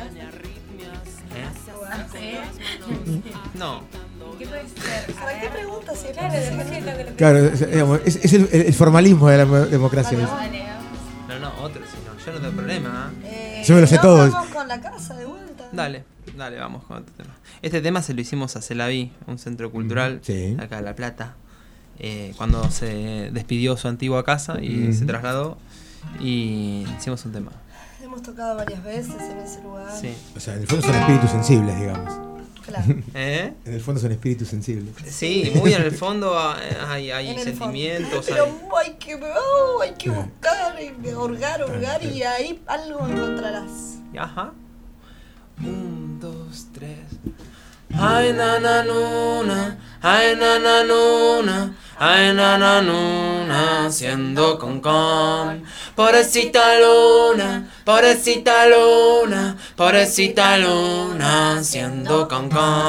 No. ¿Qué puede ser? ¿Para qué preguntas? Claro, es el formalismo de la democracia. No, otro, yo no tengo problema. Yo me lo sé todo. Vamos con la casa de vuelta. Dale, vamos con otro tema. Este tema se lo hicimos a Celaví, un centro cultural acá de La Plata, cuando se despidió su antigua casa y se trasladó, y hicimos un tema. Hemos tocado varias veces en ese lugar. Sí. O sea, en el fondo son espíritus sensibles, digamos. Claro. En el fondo son espíritus sensibles. Sí, muy en el fondo hay sentimientos. Pero hay que buscar, hurgar y ahí algo encontrarás. Ajá. 1, 2, 3. Ay nananuna, ay nananuna, ay nananuna, siendo con. Pobrecita luna, pobrecita luna, pobrecita luna, siendo con.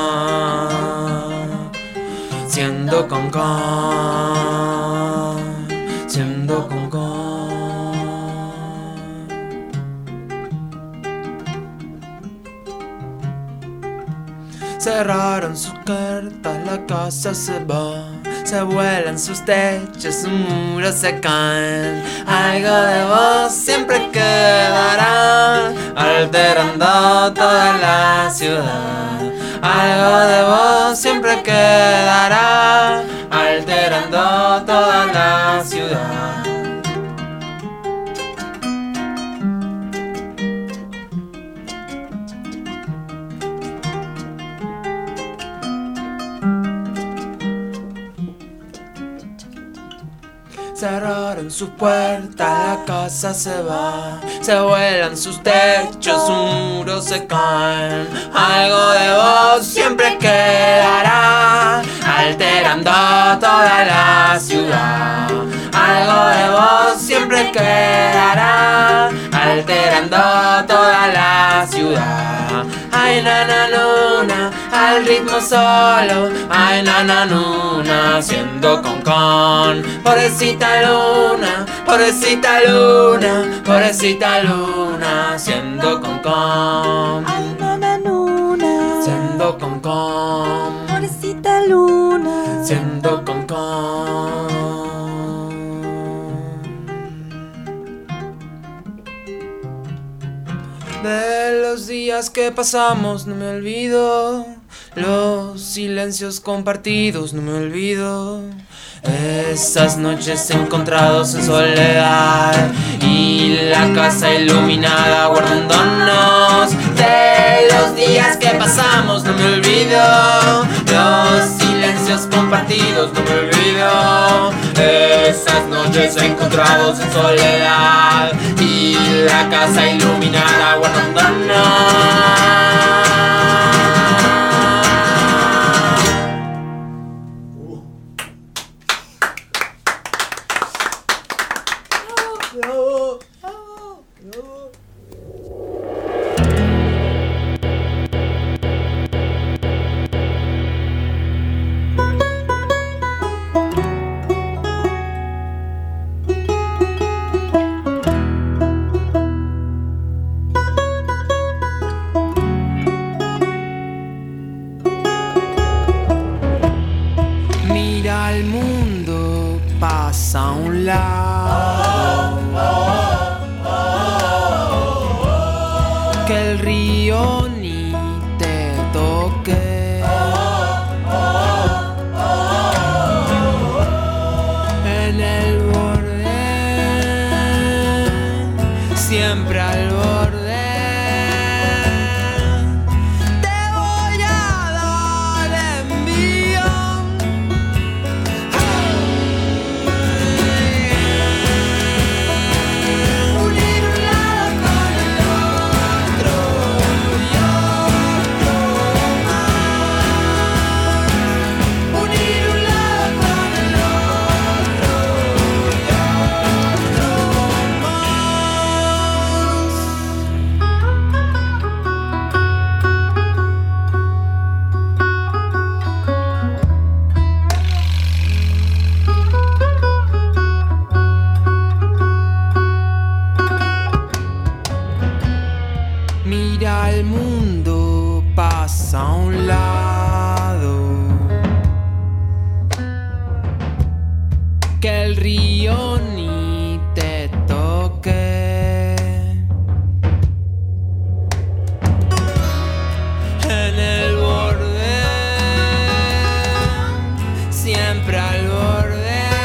Siendo con, siendo con. Cerraron sus puertas, la casa se va. Se vuelan sus techos, sus muros se caen. Algo de vos siempre quedará, alterando toda la ciudad. Algo de vos siempre quedará, alterando toda la ciudad. Cerraron sus puertas, la casa se va. Se vuelan sus techos, sus muros se caen. Algo de vos siempre quedará, alterando toda la ciudad. Algo de vos siempre quedará, alterando toda la ciudad. Ay nananuna, al ritmo solo. Ay nananuna, siendo con. Pobrecita luna, pobrecita luna, pobrecita luna, siendo con. Ay nananuna, siendo con. pobrecita luna, siendo con. De los días que pasamos no me olvido, los silencios compartidos no me olvido, esas noches encontrados en soledad y la casa iluminada guardándonos. De los días que pasamos no me olvido, los silencios compartidos no me olvido, esas noches encontrados en soledad y la casa iluminada guardándonos. Mira al mundo, pasa a un lado, que el río ni te toque, en el borde, siempre al borde, te voy el río ni te toqué. En el borde, siempre al borde.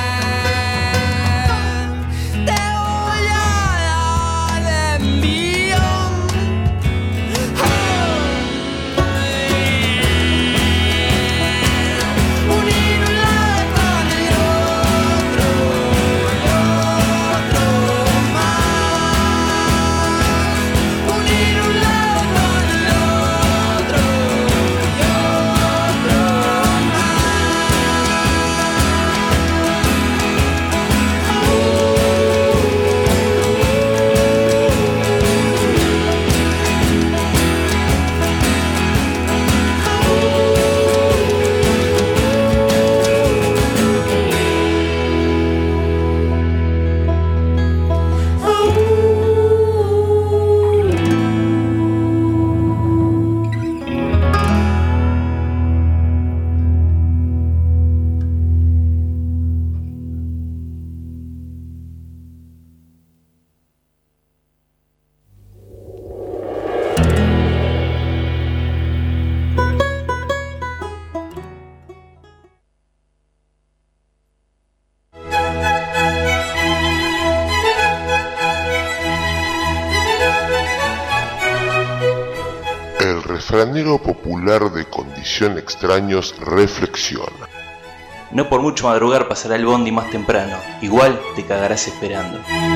Refranero popular de condición extraños reflexiona. No por mucho madrugar pasará el bondi más temprano, igual te cagarás esperando.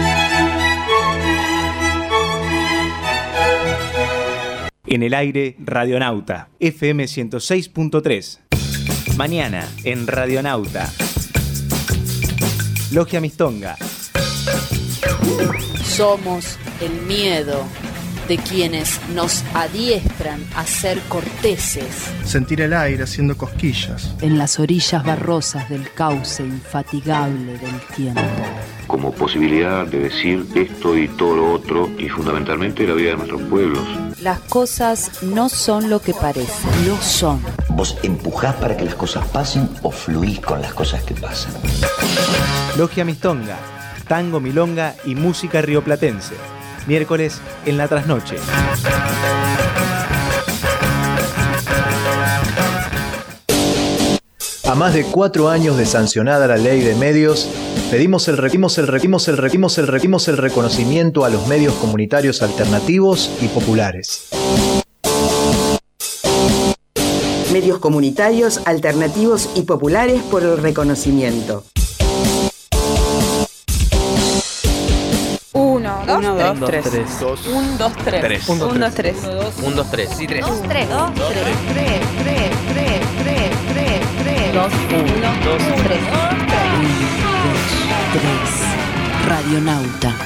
En el aire, Radionauta, FM 106.3. Mañana, en Radionauta. Logia Mistonga. Somos el miedo de quienes nos adiestran a ser corteses. Sentir el aire haciendo cosquillas. En las orillas barrosas del cauce infatigable del tiempo. Como posibilidad de decir esto y todo lo otro, y fundamentalmente la vida de nuestros pueblos. Las cosas no son lo que parecen, lo son. ¿Vos empujás para que las cosas pasen o fluís con las cosas que pasan? Logia Mistonga, tango, milonga y música rioplatense. Miércoles en la trasnoche. A más de 4 años de sancionada la ley de medios, pedimos el reconocimiento a los medios comunitarios alternativos y populares. Medios comunitarios, alternativos y populares por el reconocimiento. 1, 2, 3. 1, 2, 3. 1, 2, 3. 1, 2, 3. Sí, 3. 2, 3. 2, 3. 2, 1, 2, 3. Radionauta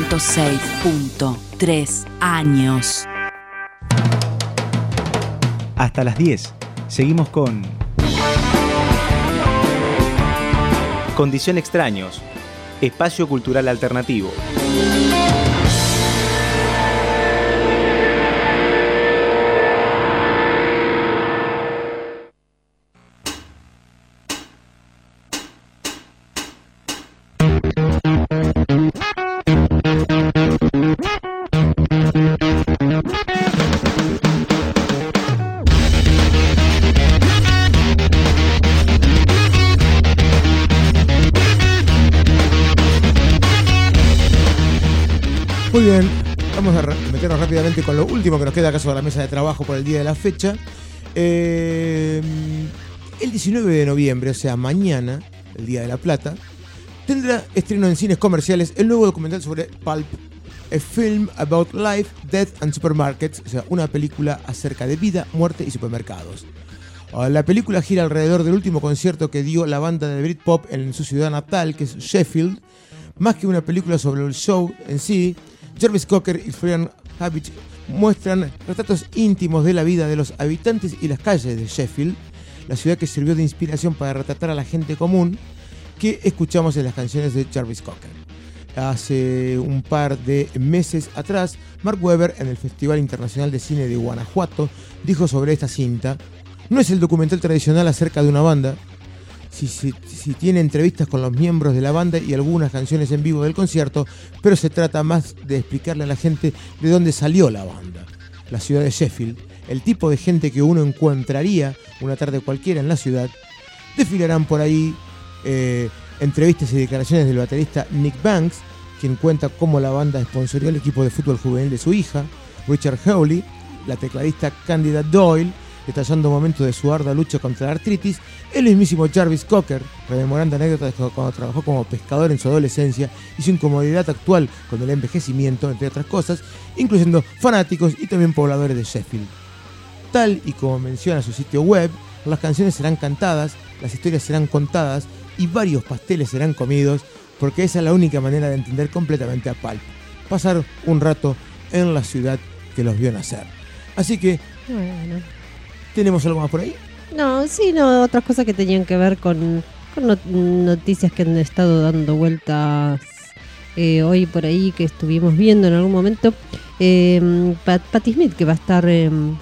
106.3 años. Hasta las 10. Seguimos con Condición Extraños, espacio cultural alternativo. Muy bien, vamos a meternos rápidamente con lo último que nos queda acá sobre la mesa de trabajo por el día de la fecha. El 19 de noviembre, o sea, mañana, el Día de la Plata, tendrá estreno en cines comerciales el nuevo documental sobre Pulp, a film about life, death and supermarkets, o sea, una película acerca de vida, muerte y supermercados. La película gira alrededor del último concierto que dio la banda de Britpop en su ciudad natal, que es Sheffield. Más que una película sobre el show en sí, Jarvis Cocker y Florian Havich muestran retratos íntimos de la vida de los habitantes y las calles de Sheffield, la ciudad que sirvió de inspiración para retratar a la gente común que escuchamos en las canciones de Jarvis Cocker. Hace un par de meses atrás, Mark Webber, en el Festival Internacional de Cine de Guanajuato, dijo sobre esta cinta: no es el documental tradicional acerca de una banda, si tiene entrevistas con los miembros de la banda y algunas canciones en vivo del concierto, pero se trata más de explicarle a la gente de dónde salió la banda. La ciudad de Sheffield, el tipo de gente que uno encontraría una tarde cualquiera en la ciudad. Desfilarán por ahí entrevistas y declaraciones del baterista Nick Banks, quien cuenta cómo la banda sponsorió el equipo de fútbol juvenil de su hija, Richard Hawley, la tecladista Candida Doyle, detallando momentos de su ardua lucha contra la artritis, el mismísimo Jarvis Cocker, rememorando anécdotas de cuando trabajó como pescador en su adolescencia y su incomodidad actual con el envejecimiento, entre otras cosas, incluyendo fanáticos y también pobladores de Sheffield. Tal y como menciona su sitio web, las canciones serán cantadas, las historias serán contadas y varios pasteles serán comidos, porque esa es la única manera de entender completamente a Pulp. Pasar un rato en la ciudad que los vio nacer. Así que, bueno. ¿Tenemos algo más por ahí? No, otras cosas que tenían que ver con noticias que han estado dando vueltas hoy por ahí, que estuvimos viendo en algún momento. Patti Smith, que va a estar en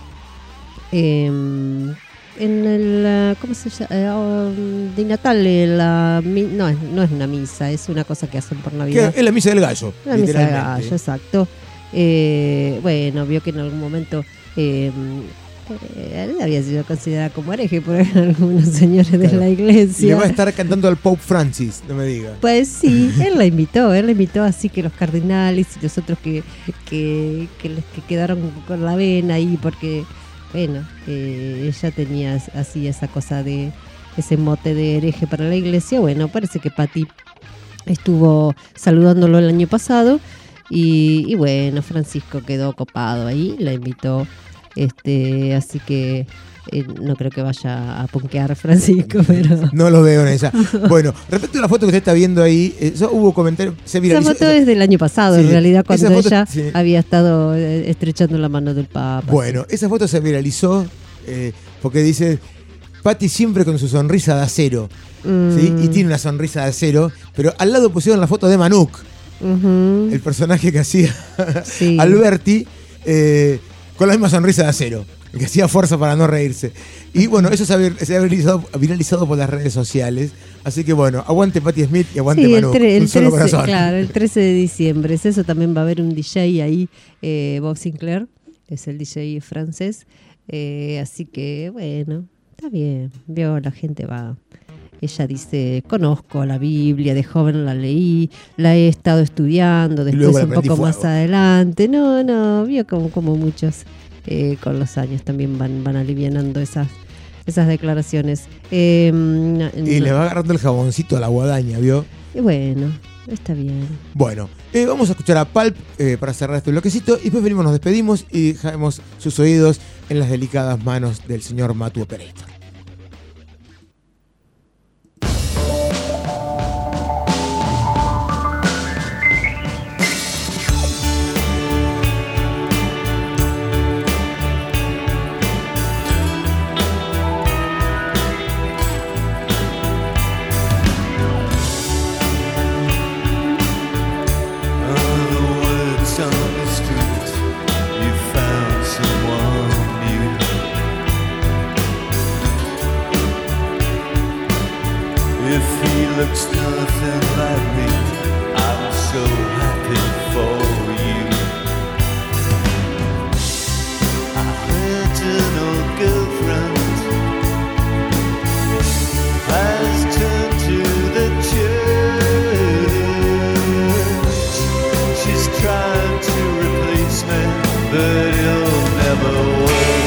el, ¿cómo se llama? De Natal, no es una misa, es una cosa que hacen por Navidad. Es la misa del gallo. La misa del gallo, exacto. Bueno, vio que en algún momento había sido considerada como hereje por algunos señores de la iglesia. Y le va a estar cantando al Pope Francis, no me diga. Pues sí, él la invitó, así que los cardenales y los otros que quedaron con la vena ahí, porque bueno, ella tenía así esa cosa de ese mote de hereje para la iglesia. Bueno, parece que Patti estuvo saludándolo el año pasado y bueno, Francisco quedó copado ahí, la invitó. Así que no creo que vaya a punkear Francisco, pero no lo veo en esa. Bueno, respecto a la foto que usted está viendo ahí, hubo comentarios, se viralizó. Esa foto es del año pasado, sí, en realidad, cuando ella había estado estrechando la mano del Papa. Bueno, esa foto se viralizó porque dice Patti siempre con su sonrisa de acero, ¿sí? Y tiene una sonrisa de acero, pero al lado pusieron la foto de Manuk, el personaje que hacía Alberti, con la misma sonrisa de acero, que hacía fuerza para no reírse. Y bueno, eso se ha viralizado por las redes sociales. Así que bueno, aguante Patti Smith y aguante Manuk. Un solo corazón. Claro, el 13 de diciembre. Es eso, también va a haber un DJ ahí, Bob Sinclair, es el DJ francés. Así que bueno, está bien. Veo, la gente va. Ella dice, conozco la Biblia, de joven la leí, la he estado estudiando, después un poco más adelante. No, vio como muchos con los años también van alivianando esas declaraciones. Y le va agarrando el jaboncito a la guadaña, ¿vio? Y bueno, está bien. Bueno, vamos a escuchar a Pulp para cerrar este bloquecito y después venimos, nos despedimos y dejamos sus oídos en las delicadas manos del señor Matu Operator. Looks nothing like me. I'm so happy for you. I heard an old girlfriend has turned to the church. She's trying to replace me, but it'll never work.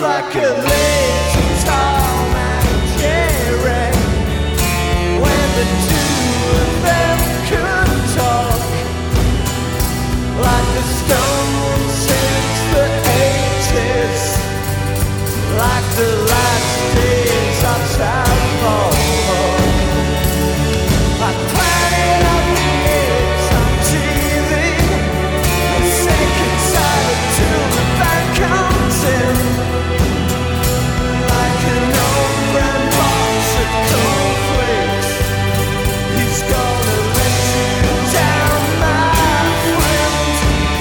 like a lazy Tom and Jerry. When the two of them could talk, like the Stones since the 80s, like the last days of South Park. Like Planet of the Apes on TV, the second side till the band comes in, like an old grandpa's at cornflakes. He's gonna let you down, my friend.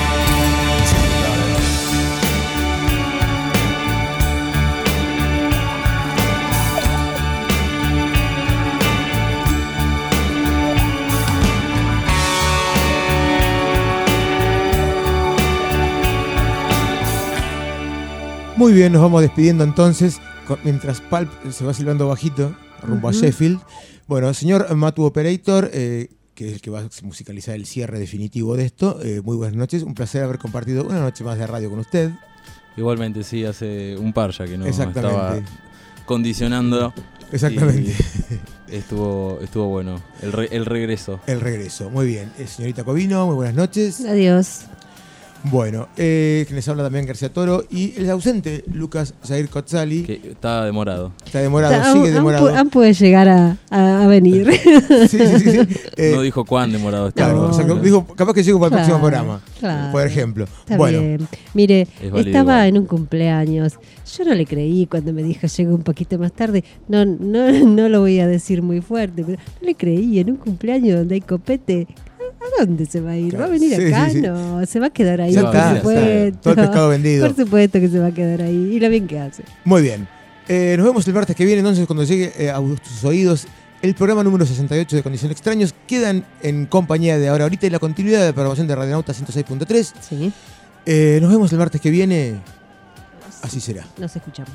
Muy bien, nos vamos despidiendo entonces, mientras Pulp se va silbando bajito rumbo a Sheffield. Bueno, señor Matu Operator, que es el que va a musicalizar el cierre definitivo de esto, muy buenas noches, un placer haber compartido una noche más de radio con usted. Igualmente, sí, hace un par ya que no Exactamente. estaba condicionando. Exactamente. Y estuvo bueno, el regreso. El regreso, muy bien. Señorita Covino, muy buenas noches. Adiós. Bueno, quienes habla también García Toro y el ausente Lucas Jair Cozzali. Que está demorado. Está demorado, sigue demorado. Aún puede llegar a venir. Sí. No dijo cuán demorado está. Claro, exacto. Dijo, capaz que llego para el próximo programa, por ejemplo. Está bueno. bien. Mire, Es válido estaba igual. en un cumpleaños. Yo no le creí cuando me dijo llego un poquito más tarde. No lo voy a decir muy fuerte, pero no le creí. En un cumpleaños donde hay copete, ¿a dónde se va a ir? Claro. ¿Va a venir Sí, acá? sí. No, se va a quedar ahí, Ya por está, supuesto. todo el pescado vendido. Por supuesto que se va a quedar ahí. Y lo bien que hace. Muy bien. Nos vemos el martes que viene, entonces, cuando llegue a tus oídos el programa número 68 de Condiciones Extraños. Quedan en compañía de Ahorita y la continuidad de la programación de Radionauta 106.3. Sí. Nos vemos el martes que viene. Así será. Nos escuchamos.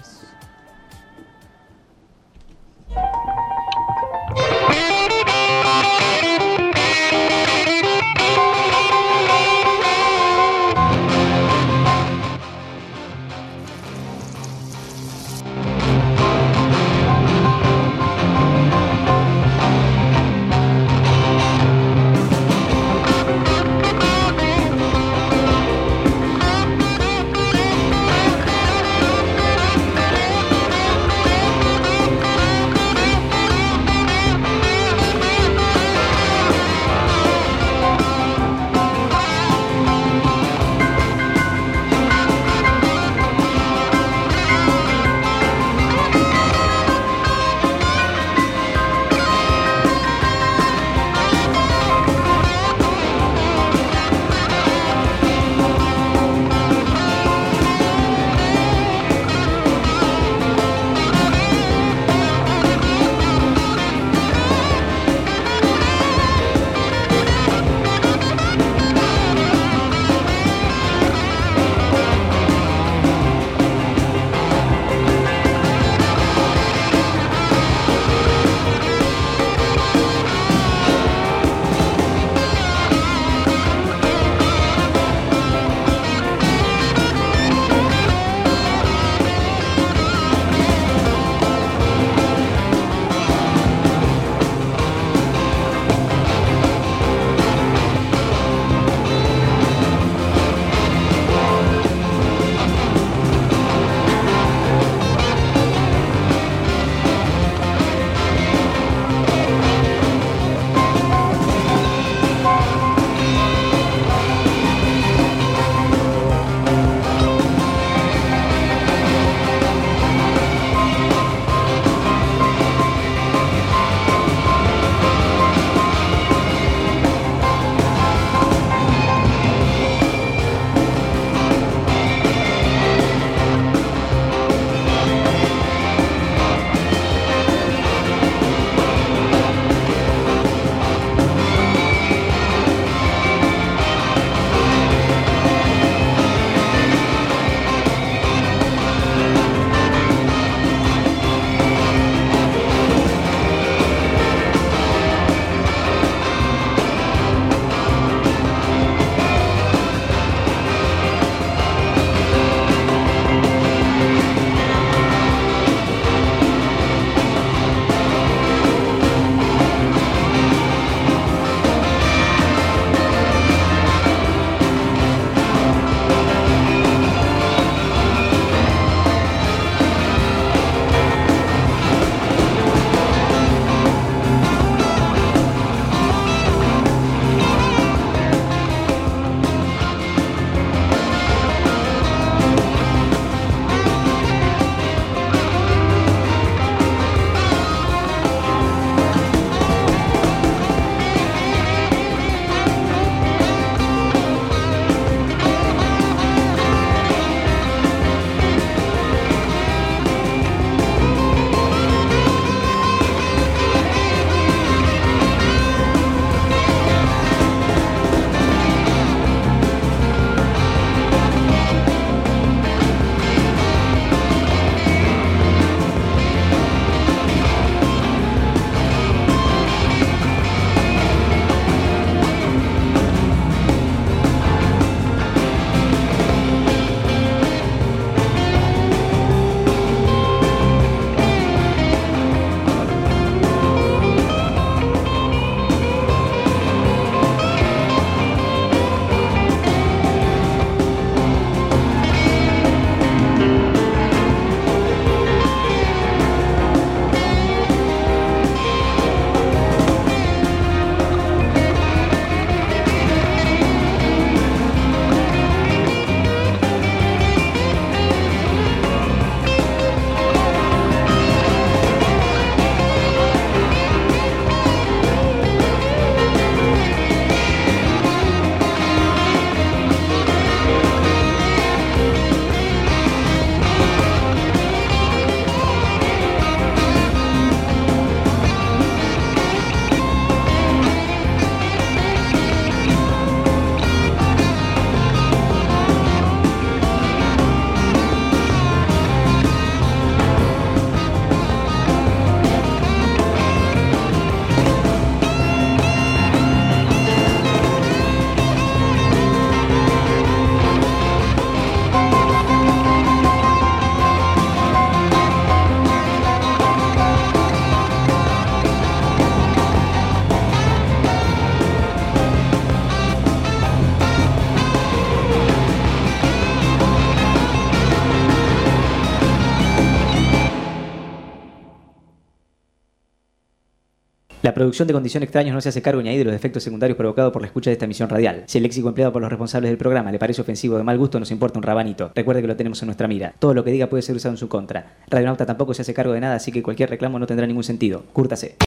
La producción de Condición Extraños no se hace cargo ni ahí de los defectos secundarios provocados por la escucha de esta emisión radial. Si el léxico empleado por los responsables del programa le parece ofensivo o de mal gusto, nos importa un rabanito. Recuerde que lo tenemos en nuestra mira. Todo lo que diga puede ser usado en su contra. Radionauta tampoco se hace cargo de nada, así que cualquier reclamo no tendrá ningún sentido. Cúrtase.